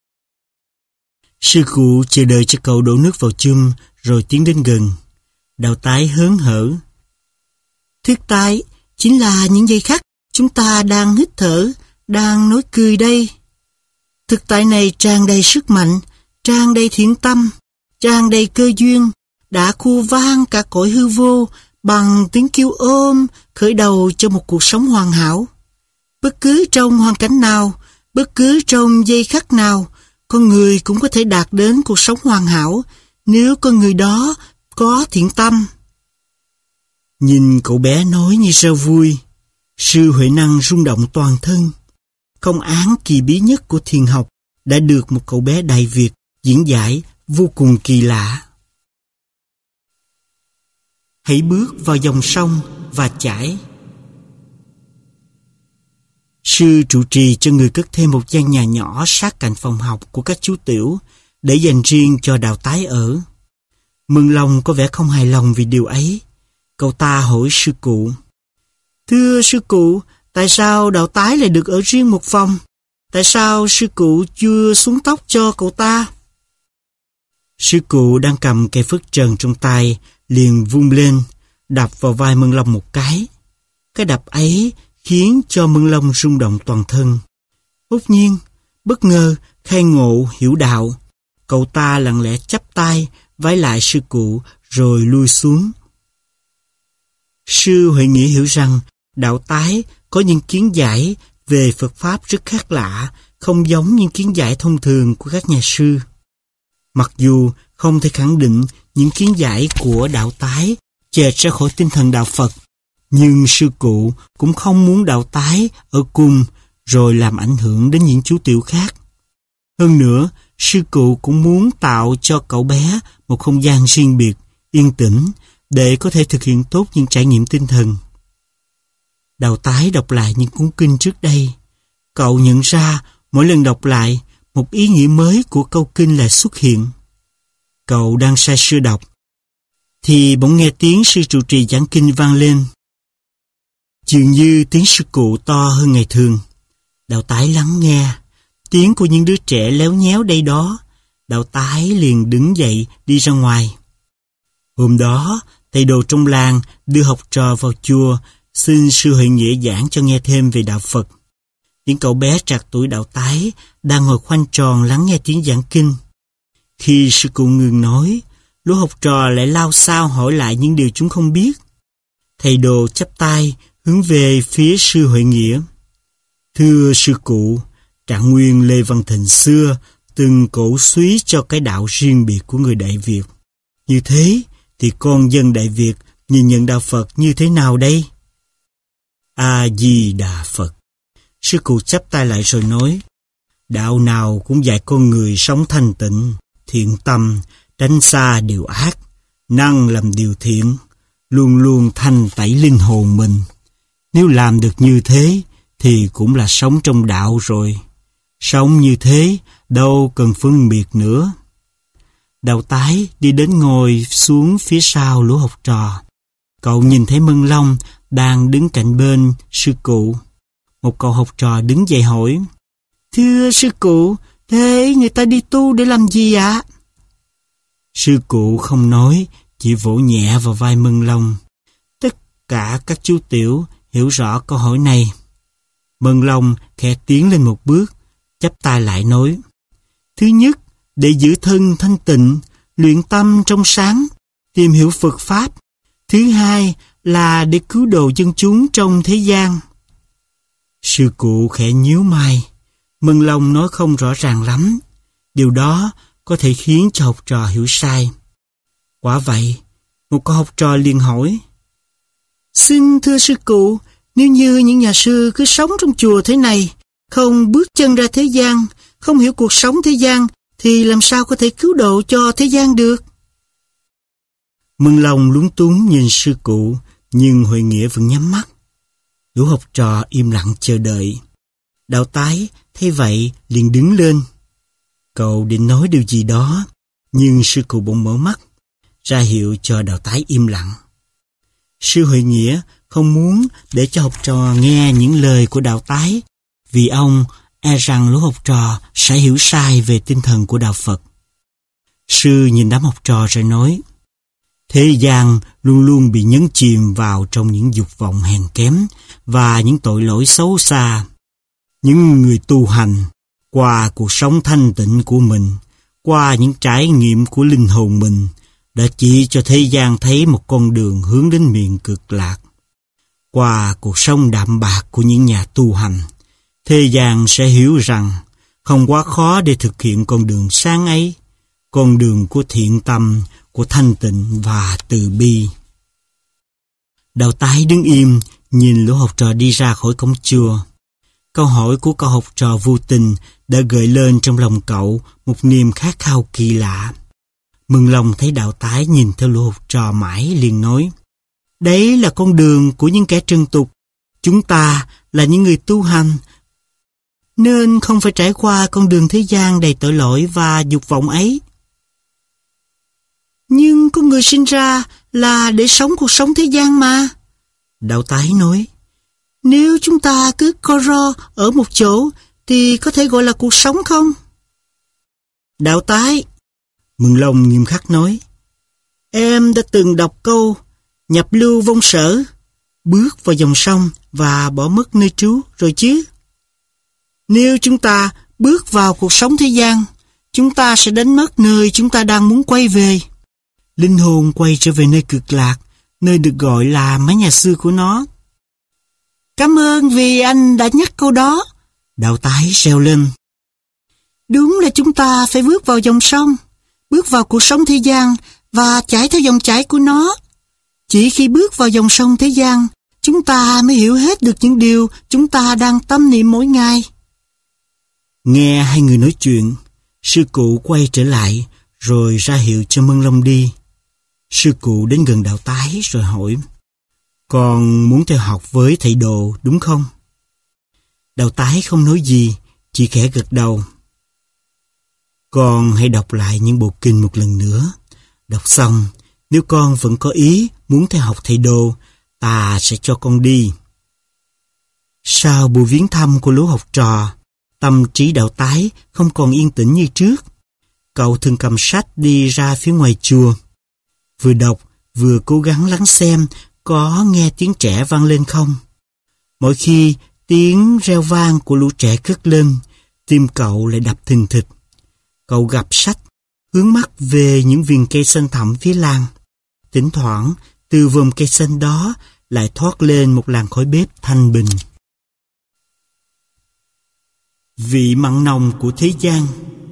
S1: Sư cụ chờ đợi cho cậu đổ nước vào chum rồi tiến đến gần. Đào Tái hớn hở. Thực tại chính là những giây khắc chúng ta đang hít thở, đang nói cười đây. Thực tại này tràn đầy sức mạnh, tràn đầy thiện tâm, tràn đầy cơ duyên, đã khu vang cả cõi hư vô bằng tiếng kêu ôm khởi đầu cho một cuộc sống hoàn hảo. Bất cứ trong hoàn cảnh nào, bất cứ trong giây khắc nào, con người cũng có thể đạt đến cuộc sống hoàn hảo nếu con người đó có thiện tâm. Nhìn cậu bé nói như reo vui, sư Huệ Năng rung động toàn thân. Công án kỳ bí nhất của thiền học đã được một cậu bé Đại Việt diễn giải vô cùng kỳ lạ. Hãy bước vào dòng sông và chảy. Sư trụ trì cho người cất thêm một gian nhà nhỏ sát cạnh phòng học của các chú tiểu để dành riêng cho Đào Tái ở. Mừng lòng có vẻ không hài lòng vì điều ấy. Cậu ta hỏi sư cụ. Thưa sư cụ, tại sao Đào Tái lại được ở riêng một phòng? Tại sao sư cụ chưa xuống tóc cho cậu ta? Sư cụ đang cầm cây phất trần trong tay, liền vung lên, đập vào vai Mân Long một cái. Cái đập ấy khiến cho Mân Long rung động toàn thân. Bỗng nhiên, bất ngờ, khai ngộ, hiểu đạo, cậu ta lặng lẽ chắp tay, vái lại sư cụ, rồi lui xuống. Sư Huệ Nghĩa hiểu rằng, Đạo Tái có những kiến giải về Phật Pháp rất khác lạ, không giống những kiến giải thông thường của các nhà sư. Mặc dù không thể khẳng định những kiến giải của Đạo Tái chệch ra khỏi tinh thần đạo Phật, nhưng sư cụ cũng không muốn Đạo Tái ở cùng rồi làm ảnh hưởng đến những chú tiểu khác. Hơn nữa, sư cụ cũng muốn tạo cho cậu bé một không gian riêng biệt, yên tĩnh, để có thể thực hiện tốt những trải nghiệm tinh thần. Đào Tái đọc lại những cuốn kinh trước đây. Cậu nhận ra mỗi lần đọc lại, một ý nghĩa mới của câu kinh lại xuất hiện. Cậu đang say sưa đọc, thì bỗng nghe tiếng sư trụ trì giảng kinh vang lên. Dường như tiếng sư cụ to hơn ngày thường. Đào Tái lắng nghe, tiếng của những đứa trẻ léo nhéo đây đó. Đào Tái liền đứng dậy đi ra ngoài. Hôm đó, thầy đồ trong làng đưa học trò vào chùa, xin sư Huệ Nghĩa giảng cho nghe thêm về đạo Phật. Những cậu bé trạc tuổi Đào Tái đang ngồi khoanh tròn lắng nghe tiếng giảng kinh. Khi sư cụ ngừng nói, lũ học trò lại lao xao hỏi lại những điều chúng không biết. Thầy đồ chắp tay hướng về phía sư Huệ Nghĩa. Thưa sư cụ, Trạng Nguyên Lê Văn Thịnh xưa từng cổ suý cho cái đạo riêng biệt của người Đại Việt. Như thế thì con dân Đại Việt nhìn nhận đạo Phật như thế nào đây? A-di-đà Phật. Sư cụ chắp tay lại rồi nói, đạo nào cũng dạy con người sống thanh tịnh, thiện tâm, tránh xa điều ác, năng làm điều thiện, luôn luôn thanh tẩy linh hồn mình. Nếu làm được như thế, thì cũng là sống trong đạo rồi. Sống như thế, đâu cần phân biệt nữa. Đào Tái đi đến ngồi xuống phía sau lũ học trò. Cậu nhìn thấy Mân Long đang đứng cạnh bên sư cụ. Một cậu học trò đứng dậy hỏi, thưa sư cụ, thế người ta đi tu để làm gì ạ? Sư cụ không nói, chỉ vỗ nhẹ vào vai Mân Long. Tất cả các chú tiểu hiểu rõ câu hỏi này. Mân Long khẽ tiến lên một bước, chắp tay lại nói: Thứ nhất, để giữ thân thanh tịnh, luyện tâm trong sáng, tìm hiểu Phật Pháp. Thứ hai là để cứu độ dân chúng trong thế gian. Sư cụ khẽ nhíu mày. Mân Long nói không rõ ràng lắm. Điều đó có thể khiến cho học trò hiểu sai. Quả vậy, một cô học trò liền hỏi: Xin thưa sư cụ, nếu như những nhà sư cứ sống trong chùa thế này, không bước chân ra thế gian, không hiểu cuộc sống thế gian, thì làm sao có thể cứu độ cho thế gian được? Mân Long lúng túng nhìn sư cụ, nhưng Huệ Nghĩa vẫn nhắm mắt. Lũ học trò im lặng chờ đợi. Đạo Tái thấy vậy liền đứng lên. Cậu định nói điều gì đó, nhưng sư cụ bỗng mở mắt, ra hiệu cho Đạo Tái im lặng. Sư Huệ Nghĩa không muốn để cho học trò nghe những lời của Đạo Tái, vì ông e rằng lũ học trò sẽ hiểu sai về tinh thần của Đạo Phật. Sư nhìn đám học trò rồi nói: Thế gian luôn luôn bị nhấn chìm vào trong những dục vọng hèn kém và những tội lỗi xấu xa. Những người tu hành, qua cuộc sống thanh tịnh của mình, qua những trải nghiệm của linh hồn mình, đã chỉ cho thế gian thấy một con đường hướng đến miền cực lạc. Qua cuộc sống đạm bạc của những nhà tu hành, thế gian sẽ hiểu rằng không quá khó để thực hiện con đường sáng ấy, con đường của thiện tâm, của thanh tịnh và từ bi. Đạo Tái đứng im, nhìn lũ học trò đi ra khỏi cổng chùa. Câu hỏi của cậu học trò vô tình đã gợi lên trong lòng cậu một niềm khát khao kỳ lạ. Mân Long thấy Đạo Tái nhìn theo lũ học trò mãi liền nói: Đấy là con đường của những kẻ trần tục. Chúng ta là những người tu hành, nên không phải trải qua con đường thế gian đầy tội lỗi và dục vọng ấy. Nhưng con người sinh ra là để sống cuộc sống thế gian mà. Đạo Tái nói: Nếu chúng ta cứ co ro ở một chỗ thì có thể gọi là cuộc sống không? Đạo Tái, Mân Long nghiêm khắc nói, em đã từng đọc câu nhập lưu vong sở, bước vào dòng sông và bỏ mất nơi trú rồi chứ? Nếu chúng ta bước vào cuộc sống thế gian, chúng ta sẽ đánh mất nơi chúng ta đang muốn quay về. Linh hồn quay trở về nơi cực lạc, nơi được gọi là mái nhà xưa của nó. Cảm ơn vì anh đã nhắc câu đó. Đạo Tái reo lên. Đúng là chúng ta phải bước vào dòng sông, bước vào cuộc sống thế gian và chảy theo dòng chảy của nó. Chỉ khi bước vào dòng sông thế gian, chúng ta mới hiểu hết được những điều chúng ta đang tâm niệm mỗi ngày. Nghe hai người nói chuyện, sư cụ quay trở lại rồi ra hiệu cho Mân Long đi. Sư cụ đến gần Đạo Tái rồi hỏi, con muốn theo học với thầy Đồ đúng không? Đạo Tái không nói gì, chỉ khẽ gật đầu. Con hãy đọc lại những bộ kinh một lần nữa. Đọc xong, nếu con vẫn có ý muốn theo học thầy Đồ, ta sẽ cho con đi. Sau buổi viếng thăm của lũ học trò, tâm trí Đạo Tái không còn yên tĩnh như trước. Cậu thường cầm sách đi ra phía ngoài chùa. Vừa đọc, vừa cố gắng lắng xem có nghe tiếng trẻ vang lên không. Mỗi khi tiếng reo vang của lũ trẻ cất lên, tim cậu lại đập thình thịch. Cậu gập sách, hướng mắt về những viền cây xanh thẳm phía làng. Thỉnh thoảng, từ vườn cây xanh đó lại thoát lên một làn khói bếp thanh bình. Vị mặn nồng của thế gian.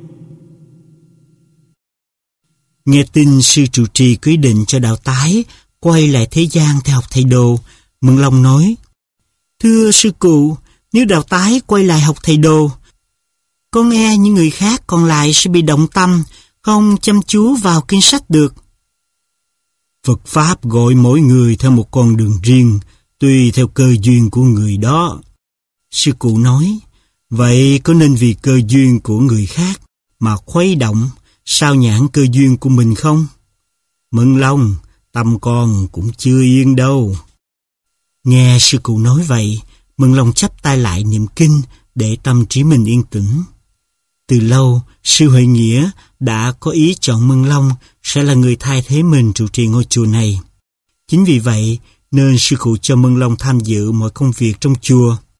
S1: Nghe tin sư trụ trì quyết định cho Đạo Tái quay lại thế gian theo học thầy Đồ, Mân Long nói, thưa sư cụ, nếu Đạo Tái quay lại học thầy Đồ, con e những người khác còn lại sẽ bị động tâm, không chăm chú vào kinh sách được. Phật Pháp gọi mỗi người theo một con đường riêng, tùy theo cơ duyên của người đó. Sư cụ nói, vậy có nên vì cơ duyên của người khác mà khuấy động, sao nhãn cơ duyên của mình không? Mân Long, tâm con cũng chưa yên đâu. Nghe sư cụ nói vậy, Mân Long chắp tay lại niệm kinh để tâm trí mình yên tĩnh. Từ lâu, sư Huệ Nghĩa đã có ý chọn Mân Long sẽ là người thay thế mình trụ trì ngôi chùa này. Chính vì vậy nên sư cụ cho Mân Long tham dự mọi công việc trong chùa.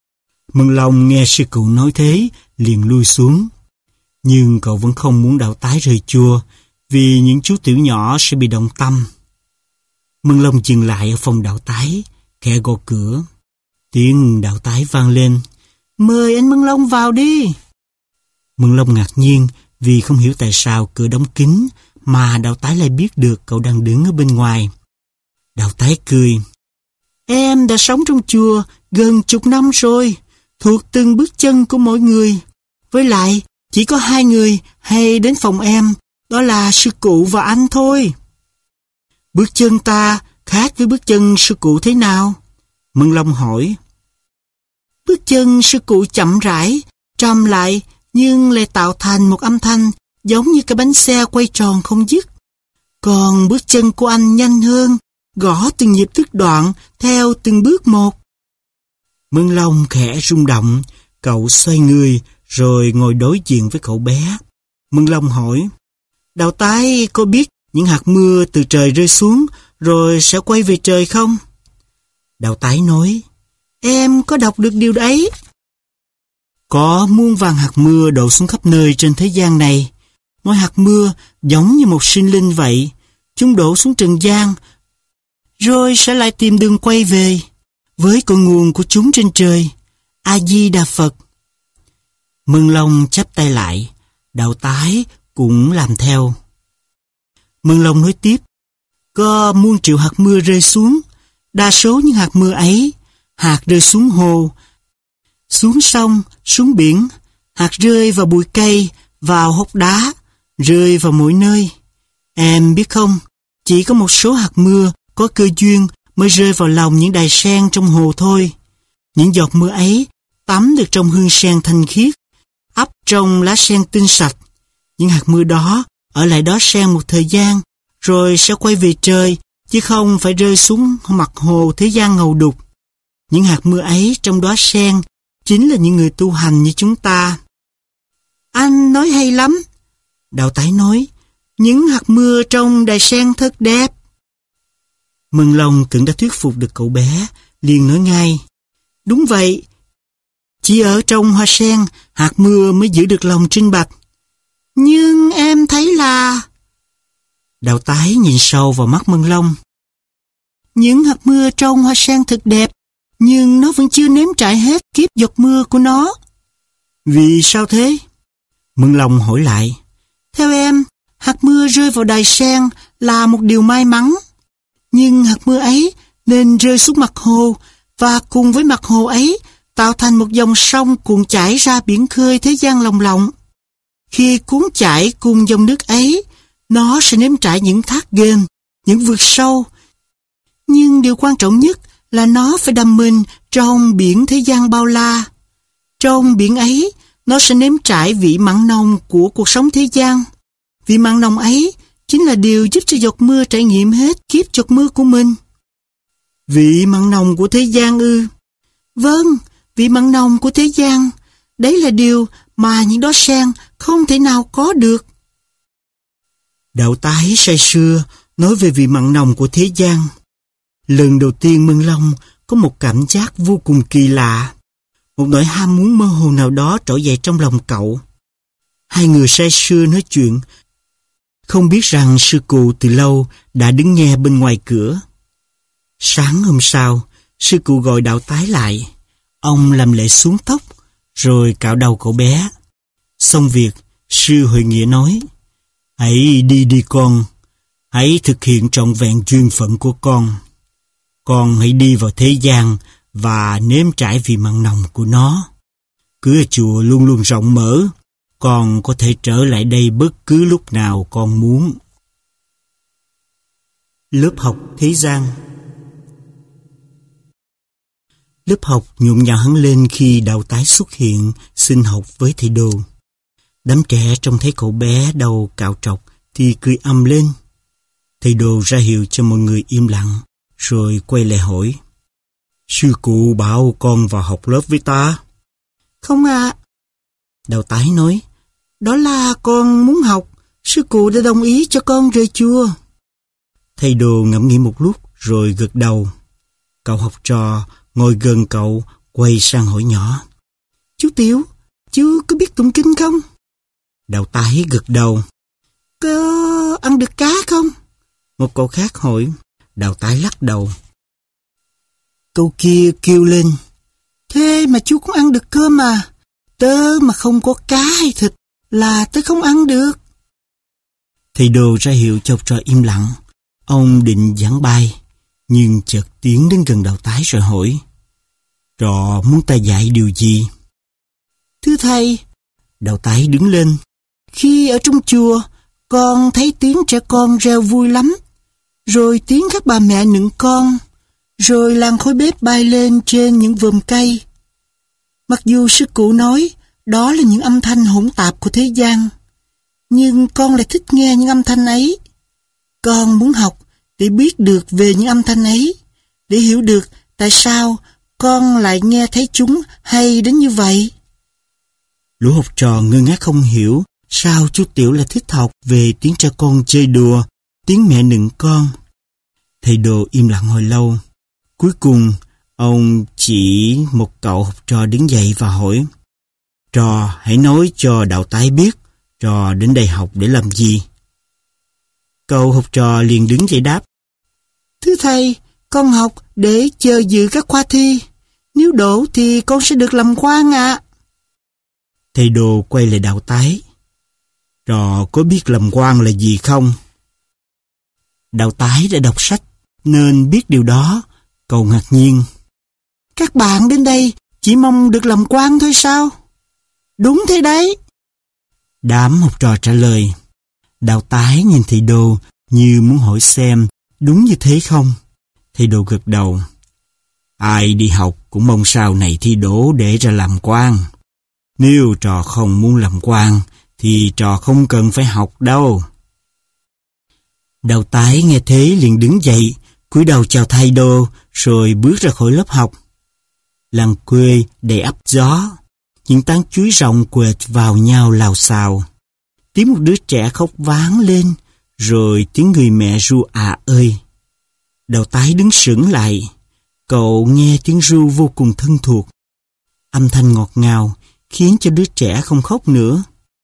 S1: Mừng Long nghe sư cụ nói thế, liền lui xuống. Nhưng cậu vẫn không muốn Đạo Tái rời chùa, vì những chú tiểu nhỏ sẽ bị động tâm. Mừng Long dừng lại ở phòng Đạo Tái, khẽ gõ cửa. Tiếng Đạo Tái vang lên. Mời anh Mừng Long vào đi. Mừng Long ngạc nhiên vì không hiểu tại sao cửa đóng kín mà Đạo Tái lại biết được cậu đang đứng ở bên ngoài. Đạo Tái cười. Em đã sống trong chùa gần chục năm rồi, thuộc từng bước chân của mỗi người. Với lại, chỉ có hai người hay đến phòng em, đó là sư cụ và anh thôi. Bước chân ta khác với bước chân sư cụ thế nào? Mừng Long hỏi. Bước chân sư cụ chậm rãi, trầm lại, nhưng lại tạo thành một âm thanh giống như cái bánh xe quay tròn không dứt. Còn bước chân của anh nhanh hơn, gõ từng nhịp đứt đoạn theo từng bước một. Mừng Long khẽ rung động, cậu xoay người rồi ngồi đối diện với cậu bé. Mừng Long hỏi, Đạo Tái có biết những hạt mưa từ trời rơi xuống rồi sẽ quay về trời không? Đạo Tái nói, em có đọc được điều đấy. Có muôn vàn hạt mưa đổ xuống khắp nơi trên thế gian này. Mỗi hạt mưa giống như một sinh linh vậy. Chúng đổ xuống trần gian, rồi sẽ lại tìm đường quay về, với cội nguồn của chúng trên trời. A-di-đà Phật. Mừng Long chắp tay lại, Đạo Tái cũng làm theo. Mừng Long nói tiếp, có muôn triệu hạt mưa rơi xuống. Đa số những hạt mưa ấy, hạt rơi xuống hồ, xuống sông, xuống biển, hạt rơi vào bụi cây, vào hốc đá, rơi vào mỗi nơi. Em biết không, chỉ có một số hạt mưa có cơ duyên mới rơi vào lòng những đài sen trong hồ thôi. Những giọt mưa ấy tắm được trong hương sen thanh khiết, ấp trong lá sen tinh sạch. Những hạt mưa đó ở lại đó sen một thời gian, rồi sẽ quay về trời, chứ không phải rơi xuống mặt hồ thế gian ngầu đục. Những hạt mưa ấy trong đó sen chính là những người tu hành như chúng ta. Anh nói hay lắm. Đạo Tái nói, những hạt mưa trong đài sen thật đẹp. Mừng Long tưởng đã thuyết phục được cậu bé, liền nói ngay, đúng vậy, chỉ ở trong hoa sen, hạt mưa mới giữ được lòng trinh bạch. Nhưng em thấy là... Đạo Tái nhìn sâu vào mắt Mừng Long. Những hạt mưa trong hoa sen thật đẹp, nhưng nó vẫn chưa nếm trải hết kiếp giọt mưa của nó. Vì sao thế? Mừng Long hỏi lại. Theo em, hạt mưa rơi vào đài sen là một điều may mắn. Nhưng hạt mưa ấy nên rơi xuống mặt hồ, và cùng với mặt hồ ấy tạo thành một dòng sông cuộn chảy ra biển khơi thế gian lồng lộng. Khi cuốn chảy cùng dòng nước ấy, nó sẽ nếm trải những thác ghềnh, những vực sâu. Nhưng điều quan trọng nhất là nó phải đắm mình trong biển thế gian bao la. Trong biển ấy, nó sẽ nếm trải vị mặn nồng của cuộc sống thế gian. Vị mặn nồng ấy chính là điều giúp cho giọt mưa trải nghiệm hết kiếp giọt mưa của mình. Vị mặn nồng của thế gian ư? Vâng, vị mặn nồng của thế gian. Đấy là điều mà những đóa sen không thể nào có được. Đạo Tái say sưa nói về vị mặn nồng của thế gian. Lần đầu tiên Mừng Long có một cảm giác vô cùng kỳ lạ. Một nỗi ham muốn mơ hồ nào đó trỗi dậy trong lòng cậu. Hai người say sưa nói chuyện, không biết rằng sư cụ từ lâu đã đứng nghe bên ngoài cửa. Sáng hôm sau, sư cụ gọi Đạo Tái lại. Ông làm lễ xuống tóc, rồi cạo đầu cậu bé. Xong việc, sư Huệ Nghĩa nói, hãy đi đi con, hãy thực hiện trọn vẹn duyên phận của con. Con hãy đi vào thế gian và nếm trải vị mặn nồng của nó. Cửa chùa luôn luôn rộng mở, con có thể trở lại đây bất cứ lúc nào con muốn. Lớp học thế gian. Lớp học nhộn nhạo hẳn lên khi Đạo Tái xuất hiện xin học với thầy Đồ. Đám trẻ trông thấy cậu bé đầu cạo trọc thì cười ầm lên. Thầy Đồ ra hiệu cho mọi người im lặng, rồi quay lại hỏi, sư cụ bảo con vào học lớp với ta? Không ạ. À. Đạo Tái nói, đó là con muốn học, sư cụ đã đồng ý cho con rời chùa. Thầy Đồ ngẫm nghĩ một lúc rồi gật đầu. Cậu học trò ngồi gần cậu quay sang hỏi nhỏ, Chú Tiểu, chú có biết tụng kinh không? Đào tái gật đầu. Có ăn được cá không? Một cậu khác hỏi. Đào tái lắc đầu. Câu kia kêu lên. Thế mà chú cũng ăn được cơm à? Tớ mà không có cá hay thịt là tớ không ăn được. Thầy Đồ ra hiệu cho học trò im lặng. Ông định giảng bài, nhưng chợt tiến đến gần Đào tái rồi hỏi. Trò muốn ta dạy điều gì? Thưa thầy, Đào tái đứng lên. Khi ở trong chùa, con thấy tiếng trẻ con reo vui lắm. Rồi tiếng các bà mẹ nựng con. Rồi làn khói bếp bay lên trên những vườn cây. Mặc dù sư cụ nói đó là những âm thanh hỗn tạp của thế gian, nhưng con lại thích nghe những âm thanh ấy. Con muốn học để biết được về những âm thanh ấy, để hiểu được tại sao con lại nghe thấy chúng hay đến như vậy. Lũ học trò ngơ ngác không hiểu sao chú Tiểu lại thích học về tiếng trẻ con chơi đùa, tiếng mẹ nựng con. Thầy Đồ im lặng hồi lâu. Cuối cùng, ông chỉ một cậu học trò đứng dậy và hỏi. Trò hãy nói cho Đào tái biết, trò đến đây học để làm gì? Cậu học trò liền đứng dậy đáp. Thưa thầy, con học để chờ dự các khoa thi. Nếu đỗ thì con sẽ được làm quan ạ. Thầy Đồ quay lại Đào tái. Trò có biết làm quan là gì không? Đào tái đã đọc sách nên biết điều đó. Cậu ngạc nhiên. Các bạn đến đây chỉ mong được làm quan thôi sao? Đúng thế đấy. Đám học trò trả lời. Đào tái nhìn thầy Đồ như muốn hỏi xem đúng như thế không. Thầy Đồ gật đầu. Ai đi học cũng mong sau này thi đỗ để ra làm quan. Nếu trò không muốn làm quan thì trò không cần phải học đâu. Đào tái nghe thế liền đứng dậy, cúi đầu chào thầy Đồ rồi bước ra khỏi lớp học. Làng quê đầy ắp gió, những tán chuối rồng quệt vào nhau lào xào. Tiếng một đứa trẻ khóc váng lên, rồi tiếng người mẹ ru à ơi. Đào tái đứng sững lại, cậu nghe tiếng ru vô cùng thân thuộc. Âm thanh ngọt ngào khiến cho đứa trẻ không khóc nữa.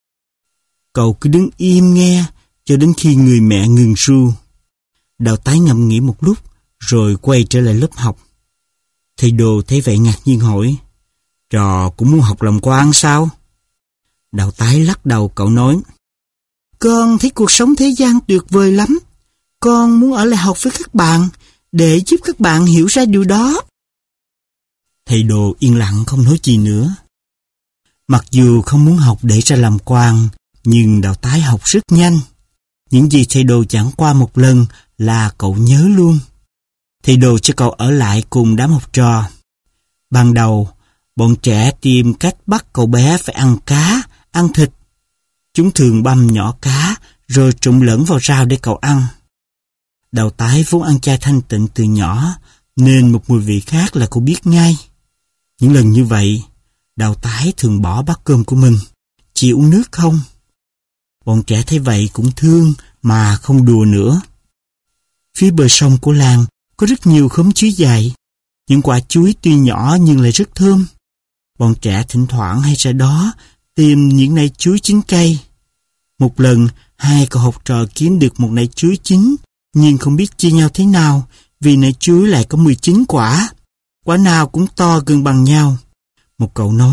S1: Cậu cứ đứng im nghe cho đến khi người mẹ ngừng ru. Đào tái ngẫm nghĩ một lúc rồi quay trở lại lớp học. Thầy Đồ thấy vậy ngạc nhiên hỏi. Trò cũng muốn học làm quan sao? Đào tái lắc đầu, cậu nói. Con thấy cuộc sống thế gian tuyệt vời lắm. Con muốn ở lại học với các bạn để giúp các bạn hiểu ra điều đó. Thầy Đồ yên lặng không nói gì nữa. Mặc dù không muốn học để ra làm quan, nhưng Đào tái học rất nhanh. Những gì thầy Đồ giảng qua một lần là cậu nhớ luôn. Thầy Đồ cho cậu ở lại cùng đám học trò. Ban đầu, bọn trẻ tìm cách bắt cậu bé phải ăn cá, ăn thịt. Chúng thường băm nhỏ cá rồi trộn lẫn vào rau để cậu ăn. Đào tái vốn ăn chay thanh tịnh từ nhỏ nên một mùi vị khác là cậu biết ngay. Những lần như vậy, Đào tái thường bỏ bát cơm của mình, chỉ uống nước không. Bọn trẻ thấy vậy cũng thương mà không đùa nữa. Phía bờ sông của làng có rất nhiều khóm chuối dại. Những quả chuối tuy nhỏ nhưng lại rất thơm. Bọn trẻ thỉnh thoảng hay ra đó tìm những nải chuối chín cây. Một lần, hai cậu học trò kiếm được một nải chuối chín, nhưng không biết chia nhau thế nào vì nải chuối lại có mười chín quả. Quả nào cũng to gần bằng nhau. Một cậu nói,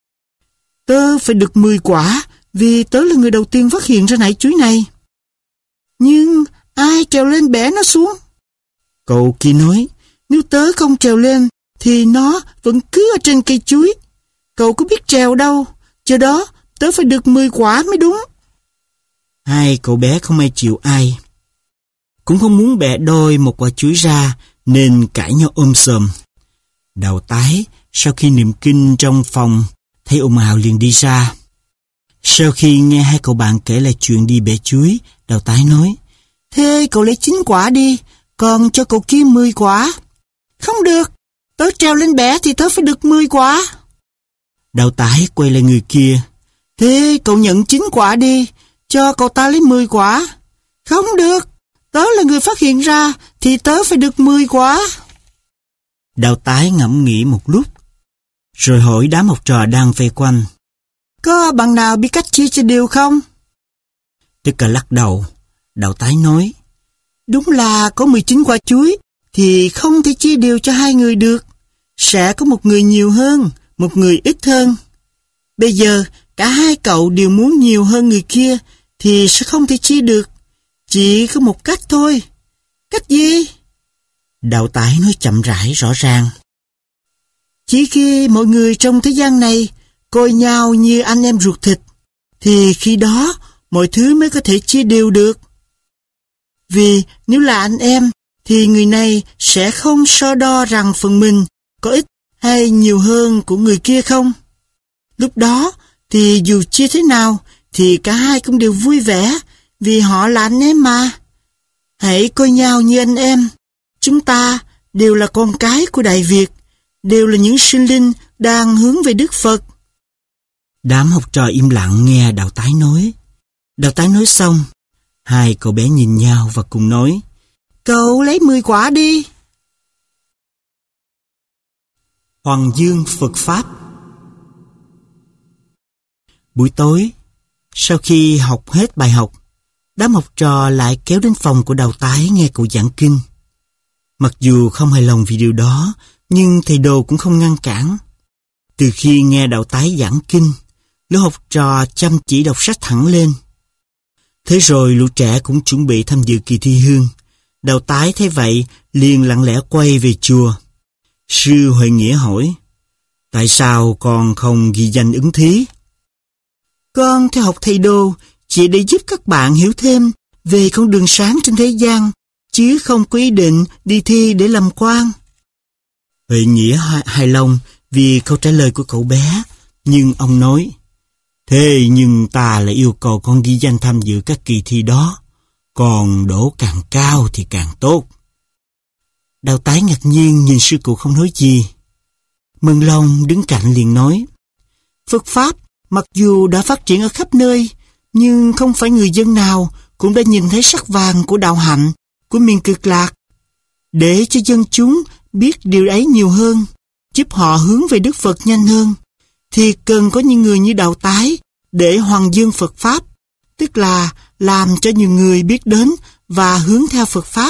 S1: tớ phải được mười quả vì tớ là người đầu tiên phát hiện ra nải chuối này. Nhưng ai trèo lên bẻ nó xuống? Cậu kia nói, nếu tớ không trèo lên thì nó vẫn cứ ở trên cây chuối. Cậu có biết trèo đâu, cho đó tớ phải được mười quả mới đúng. Hai cậu bé không ai chịu ai. Cũng không muốn bẻ đôi một quả chuối ra nên cãi nhau ôm sòm. Đào tái sau khi niệm kinh trong phòng thấy ồn ào liền đi ra. Sau khi nghe hai cậu bạn kể lại chuyện đi bẻ chuối, Đào tái nói, thế cậu lấy chín quả đi, còn cho cậu kia mười quả. Không được, tớ trèo lên bẻ thì tớ phải được mười quả. Đào tái quay lại người kia, thế cậu nhận chín quả đi, cho cậu ta lấy mười quả. Không được, tớ là người phát hiện ra thì tớ phải được mười quả. Đào tái ngẫm nghĩ một lúc, rồi hỏi đám học trò đang vây quanh.
S2: Có bạn nào biết cách chia chia đều không?
S1: Tất cả lắc đầu. Đậu tái nói.
S2: Đúng là có mười chín quả chuối thì không thể chia đều cho hai người được. Sẽ có một người nhiều hơn, một người ít hơn. Bây giờ cả hai cậu đều muốn nhiều hơn người kia thì sẽ không thể chia được. Chỉ có một cách thôi. Cách gì?
S1: Đậu tái nói chậm rãi rõ ràng.
S2: Chỉ khi mọi người trong thế gian này coi nhau như anh em ruột thịt, thì khi đó mọi thứ mới có thể chia đều được. Vì nếu là anh em, thì người này sẽ không so đo rằng phần mình có ít hay nhiều hơn của người kia không. Lúc đó thì dù chia thế nào thì cả hai cũng đều vui vẻ, vì họ là anh em mà. Hãy coi nhau như anh em. Chúng ta đều là con cái của Đại Việt, đều là những sinh linh đang hướng về Đức Phật.
S1: Đám học trò im lặng nghe Đậu tái nói. Đậu tái nói xong, hai cậu bé nhìn nhau và cùng nói.
S2: Cậu lấy mười quả đi.
S1: Hoàng dương Phật Pháp. Buổi tối, sau khi học hết bài học, đám học trò lại kéo đến phòng của Đậu tái nghe cậu giảng kinh. Mặc dù không hài lòng vì điều đó, nhưng thầy Đồ cũng không ngăn cản. Từ khi nghe Đậu tái giảng kinh, lũ học trò chăm chỉ đọc sách thẳng lên. Thế rồi lũ trẻ cũng chuẩn bị tham dự kỳ thi hương. Đậu tái thấy vậy liền lặng lẽ quay về chùa. Sư Huệ Nghĩa hỏi, tại sao con không ghi danh ứng thí?
S2: Con theo học thầy Đồ chỉ để giúp các bạn hiểu thêm về con đường sáng trên thế gian, chứ không có ý định đi thi để làm quan.
S1: Huệ Nghĩa hài lòng vì câu trả lời của cậu bé, nhưng ông nói, thế nhưng ta lại yêu cầu con ghi danh tham dự các kỳ thi đó, còn đỗ càng cao thì càng tốt. Đậu tái ngạc nhiên nhìn sư cụ không nói gì. Mừng Long đứng cạnh liền nói,
S2: Phật Pháp mặc dù đã phát triển ở khắp nơi, nhưng không phải người dân nào cũng đã nhìn thấy sắc vàng của đạo hạnh, của miền Cực Lạc. Để cho dân chúng biết điều ấy nhiều hơn, giúp họ hướng về Đức Phật nhanh hơn, thì cần có những người như Đậu tái để hoàng dương Phật Pháp, tức là làm cho nhiều người biết đến và hướng theo Phật Pháp.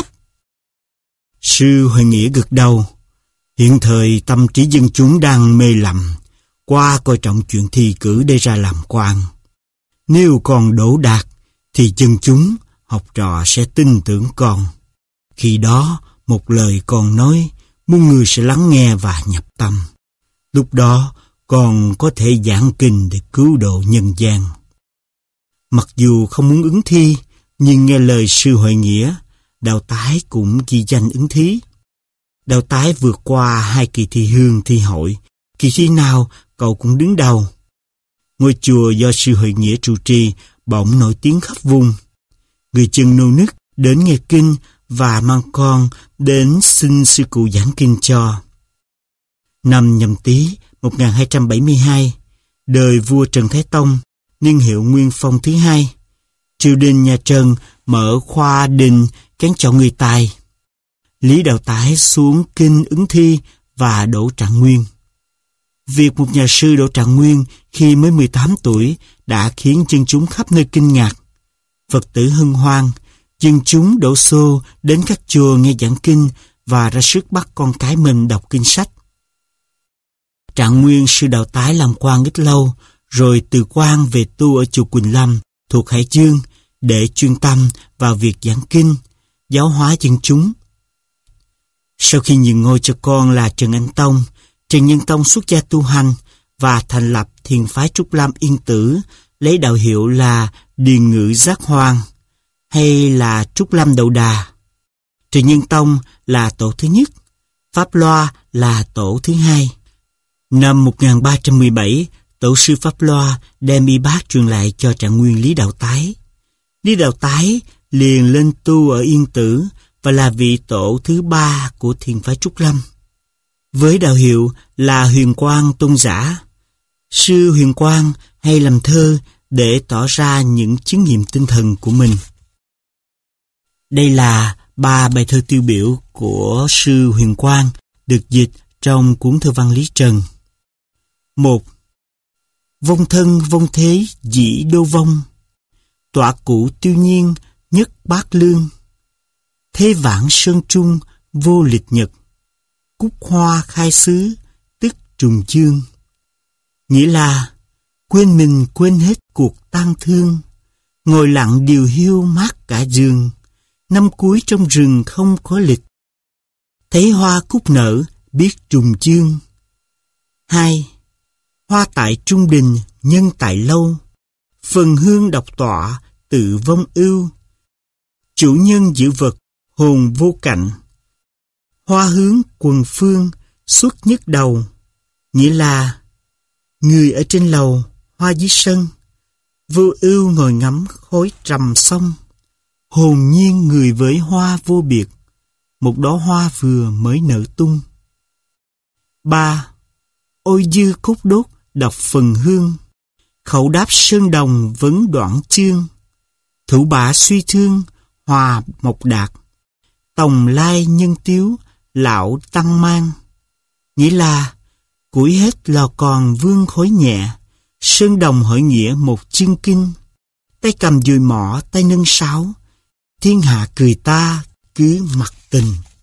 S1: Sư Huệ Nghĩa gật đầu. Hiện thời tâm trí dân chúng đang mê lầm, qua coi trọng chuyện thi cử để ra làm quan. Nếu còn đỗ đạt, thì dân chúng, học trò sẽ tin tưởng con. Khi đó, một lời con nói, muôn người sẽ lắng nghe và nhập tâm. Lúc đó, con có thể giảng kinh để cứu độ nhân gian. Mặc dù không muốn ứng thi, nhưng nghe lời sư Huệ Nghĩa, Đậu tái cũng ghi danh ứng thí. Đậu tái vượt qua hai kỳ thi hương thi hội, kỳ thi nào cậu cũng đứng đầu. Ngôi chùa do sư Huệ Nghĩa trụ trì bỗng nổi tiếng khắp vùng. Người chân nô nức đến nghe kinh và mang con đến xin sư cụ giảng kinh cho. Năm Nhâm Tý một nghìn hai trăm bảy mươi hai, đời vua Trần Thái Tông, niên hiệu Nguyên Phong thứ hai, triều đình nhà Trần mở khoa đình kén chọn người tài. Lý Đậu tái xuống kinh ứng thi và đỗ trạng nguyên. Việc một nhà sư đỗ trạng nguyên khi mới mười tám tuổi đã khiến dân chúng khắp nơi kinh ngạc. Phật tử hân hoan, dân chúng đổ xô đến các chùa nghe giảng kinh và ra sức bắt con cái mình đọc kinh sách. Trạng nguyên sư Đậu tái làm quan ít lâu, rồi từ quan về tu ở chùa Quỳnh Lâm thuộc Hải Dương để chuyên tâm vào việc giảng kinh, giáo hóa dân chúng. Sau khi nhường ngôi cho con là Trần Anh Tông, Trần Nhân Tông xuất gia tu hành và thành lập thiền phái Trúc Lâm Yên Tử, lấy đạo hiệu là Điền Ngự Giác Hoang hay là Trúc Lâm Đậu Đà. Trần Nhân Tông là tổ thứ nhất, Pháp Loa là tổ thứ hai. Năm một nghìn ba trăm mười bảy, tổ sư Pháp Loa đem y bát truyền lại cho trạng nguyên Lý Đậu tái. Lý Đậu tái liền lên tu ở Yên Tử và là vị tổ thứ ba của thiền phái Trúc Lâm. Với đạo hiệu là Huyền Quang Tôn giả, sư Huyền Quang hay làm thơ để tỏ ra những chứng nghiệm tinh thần của mình. Đây là ba bài thơ tiêu biểu của sư Huyền Quang được dịch trong cuốn thơ văn Lý Trần. Một. Vong thân vong thế dĩ đô vong, tọa cụ tiêu nhiên nhất bát lương, thế vãng sơn trung vô lịch nhật, cúc hoa khai xứ tức trùng chương. Nghĩa là quên mình quên hết cuộc tang thương, ngồi lặng điều hiu mát cả giường, năm cuối trong rừng không có lịch, thấy hoa cúc nở biết trùng chương. Hai. Hoa tại trung đình nhân tại lâu, phần hương độc tọa tự vong ưu, chủ nhân giữ vật hồn vô cạnh, hoa hướng quần phương xuất nhất đầu. Nghĩa là người ở trên lầu, hoa dưới sân, vô ưu ngồi ngắm khói trầm sông, hồn nhiên người với hoa vô biệt, một đóa hoa vừa mới nở tung. Ba. Ôi dư cốt đốt đọc phần hương, khẩu đáp sơn đồng vấn đoạn chương, thủ bả suy thương hòa mộc đạt, tòng lai nhân tiếu lão tăng mang. Nghĩa là củi hết lò còn vương khói nhẹ, sơn đồng hỏi nghĩa một chương kinh, tay cầm dùi mỏ tay nâng sáo, thiên hạ cười ta cứ mặc tình.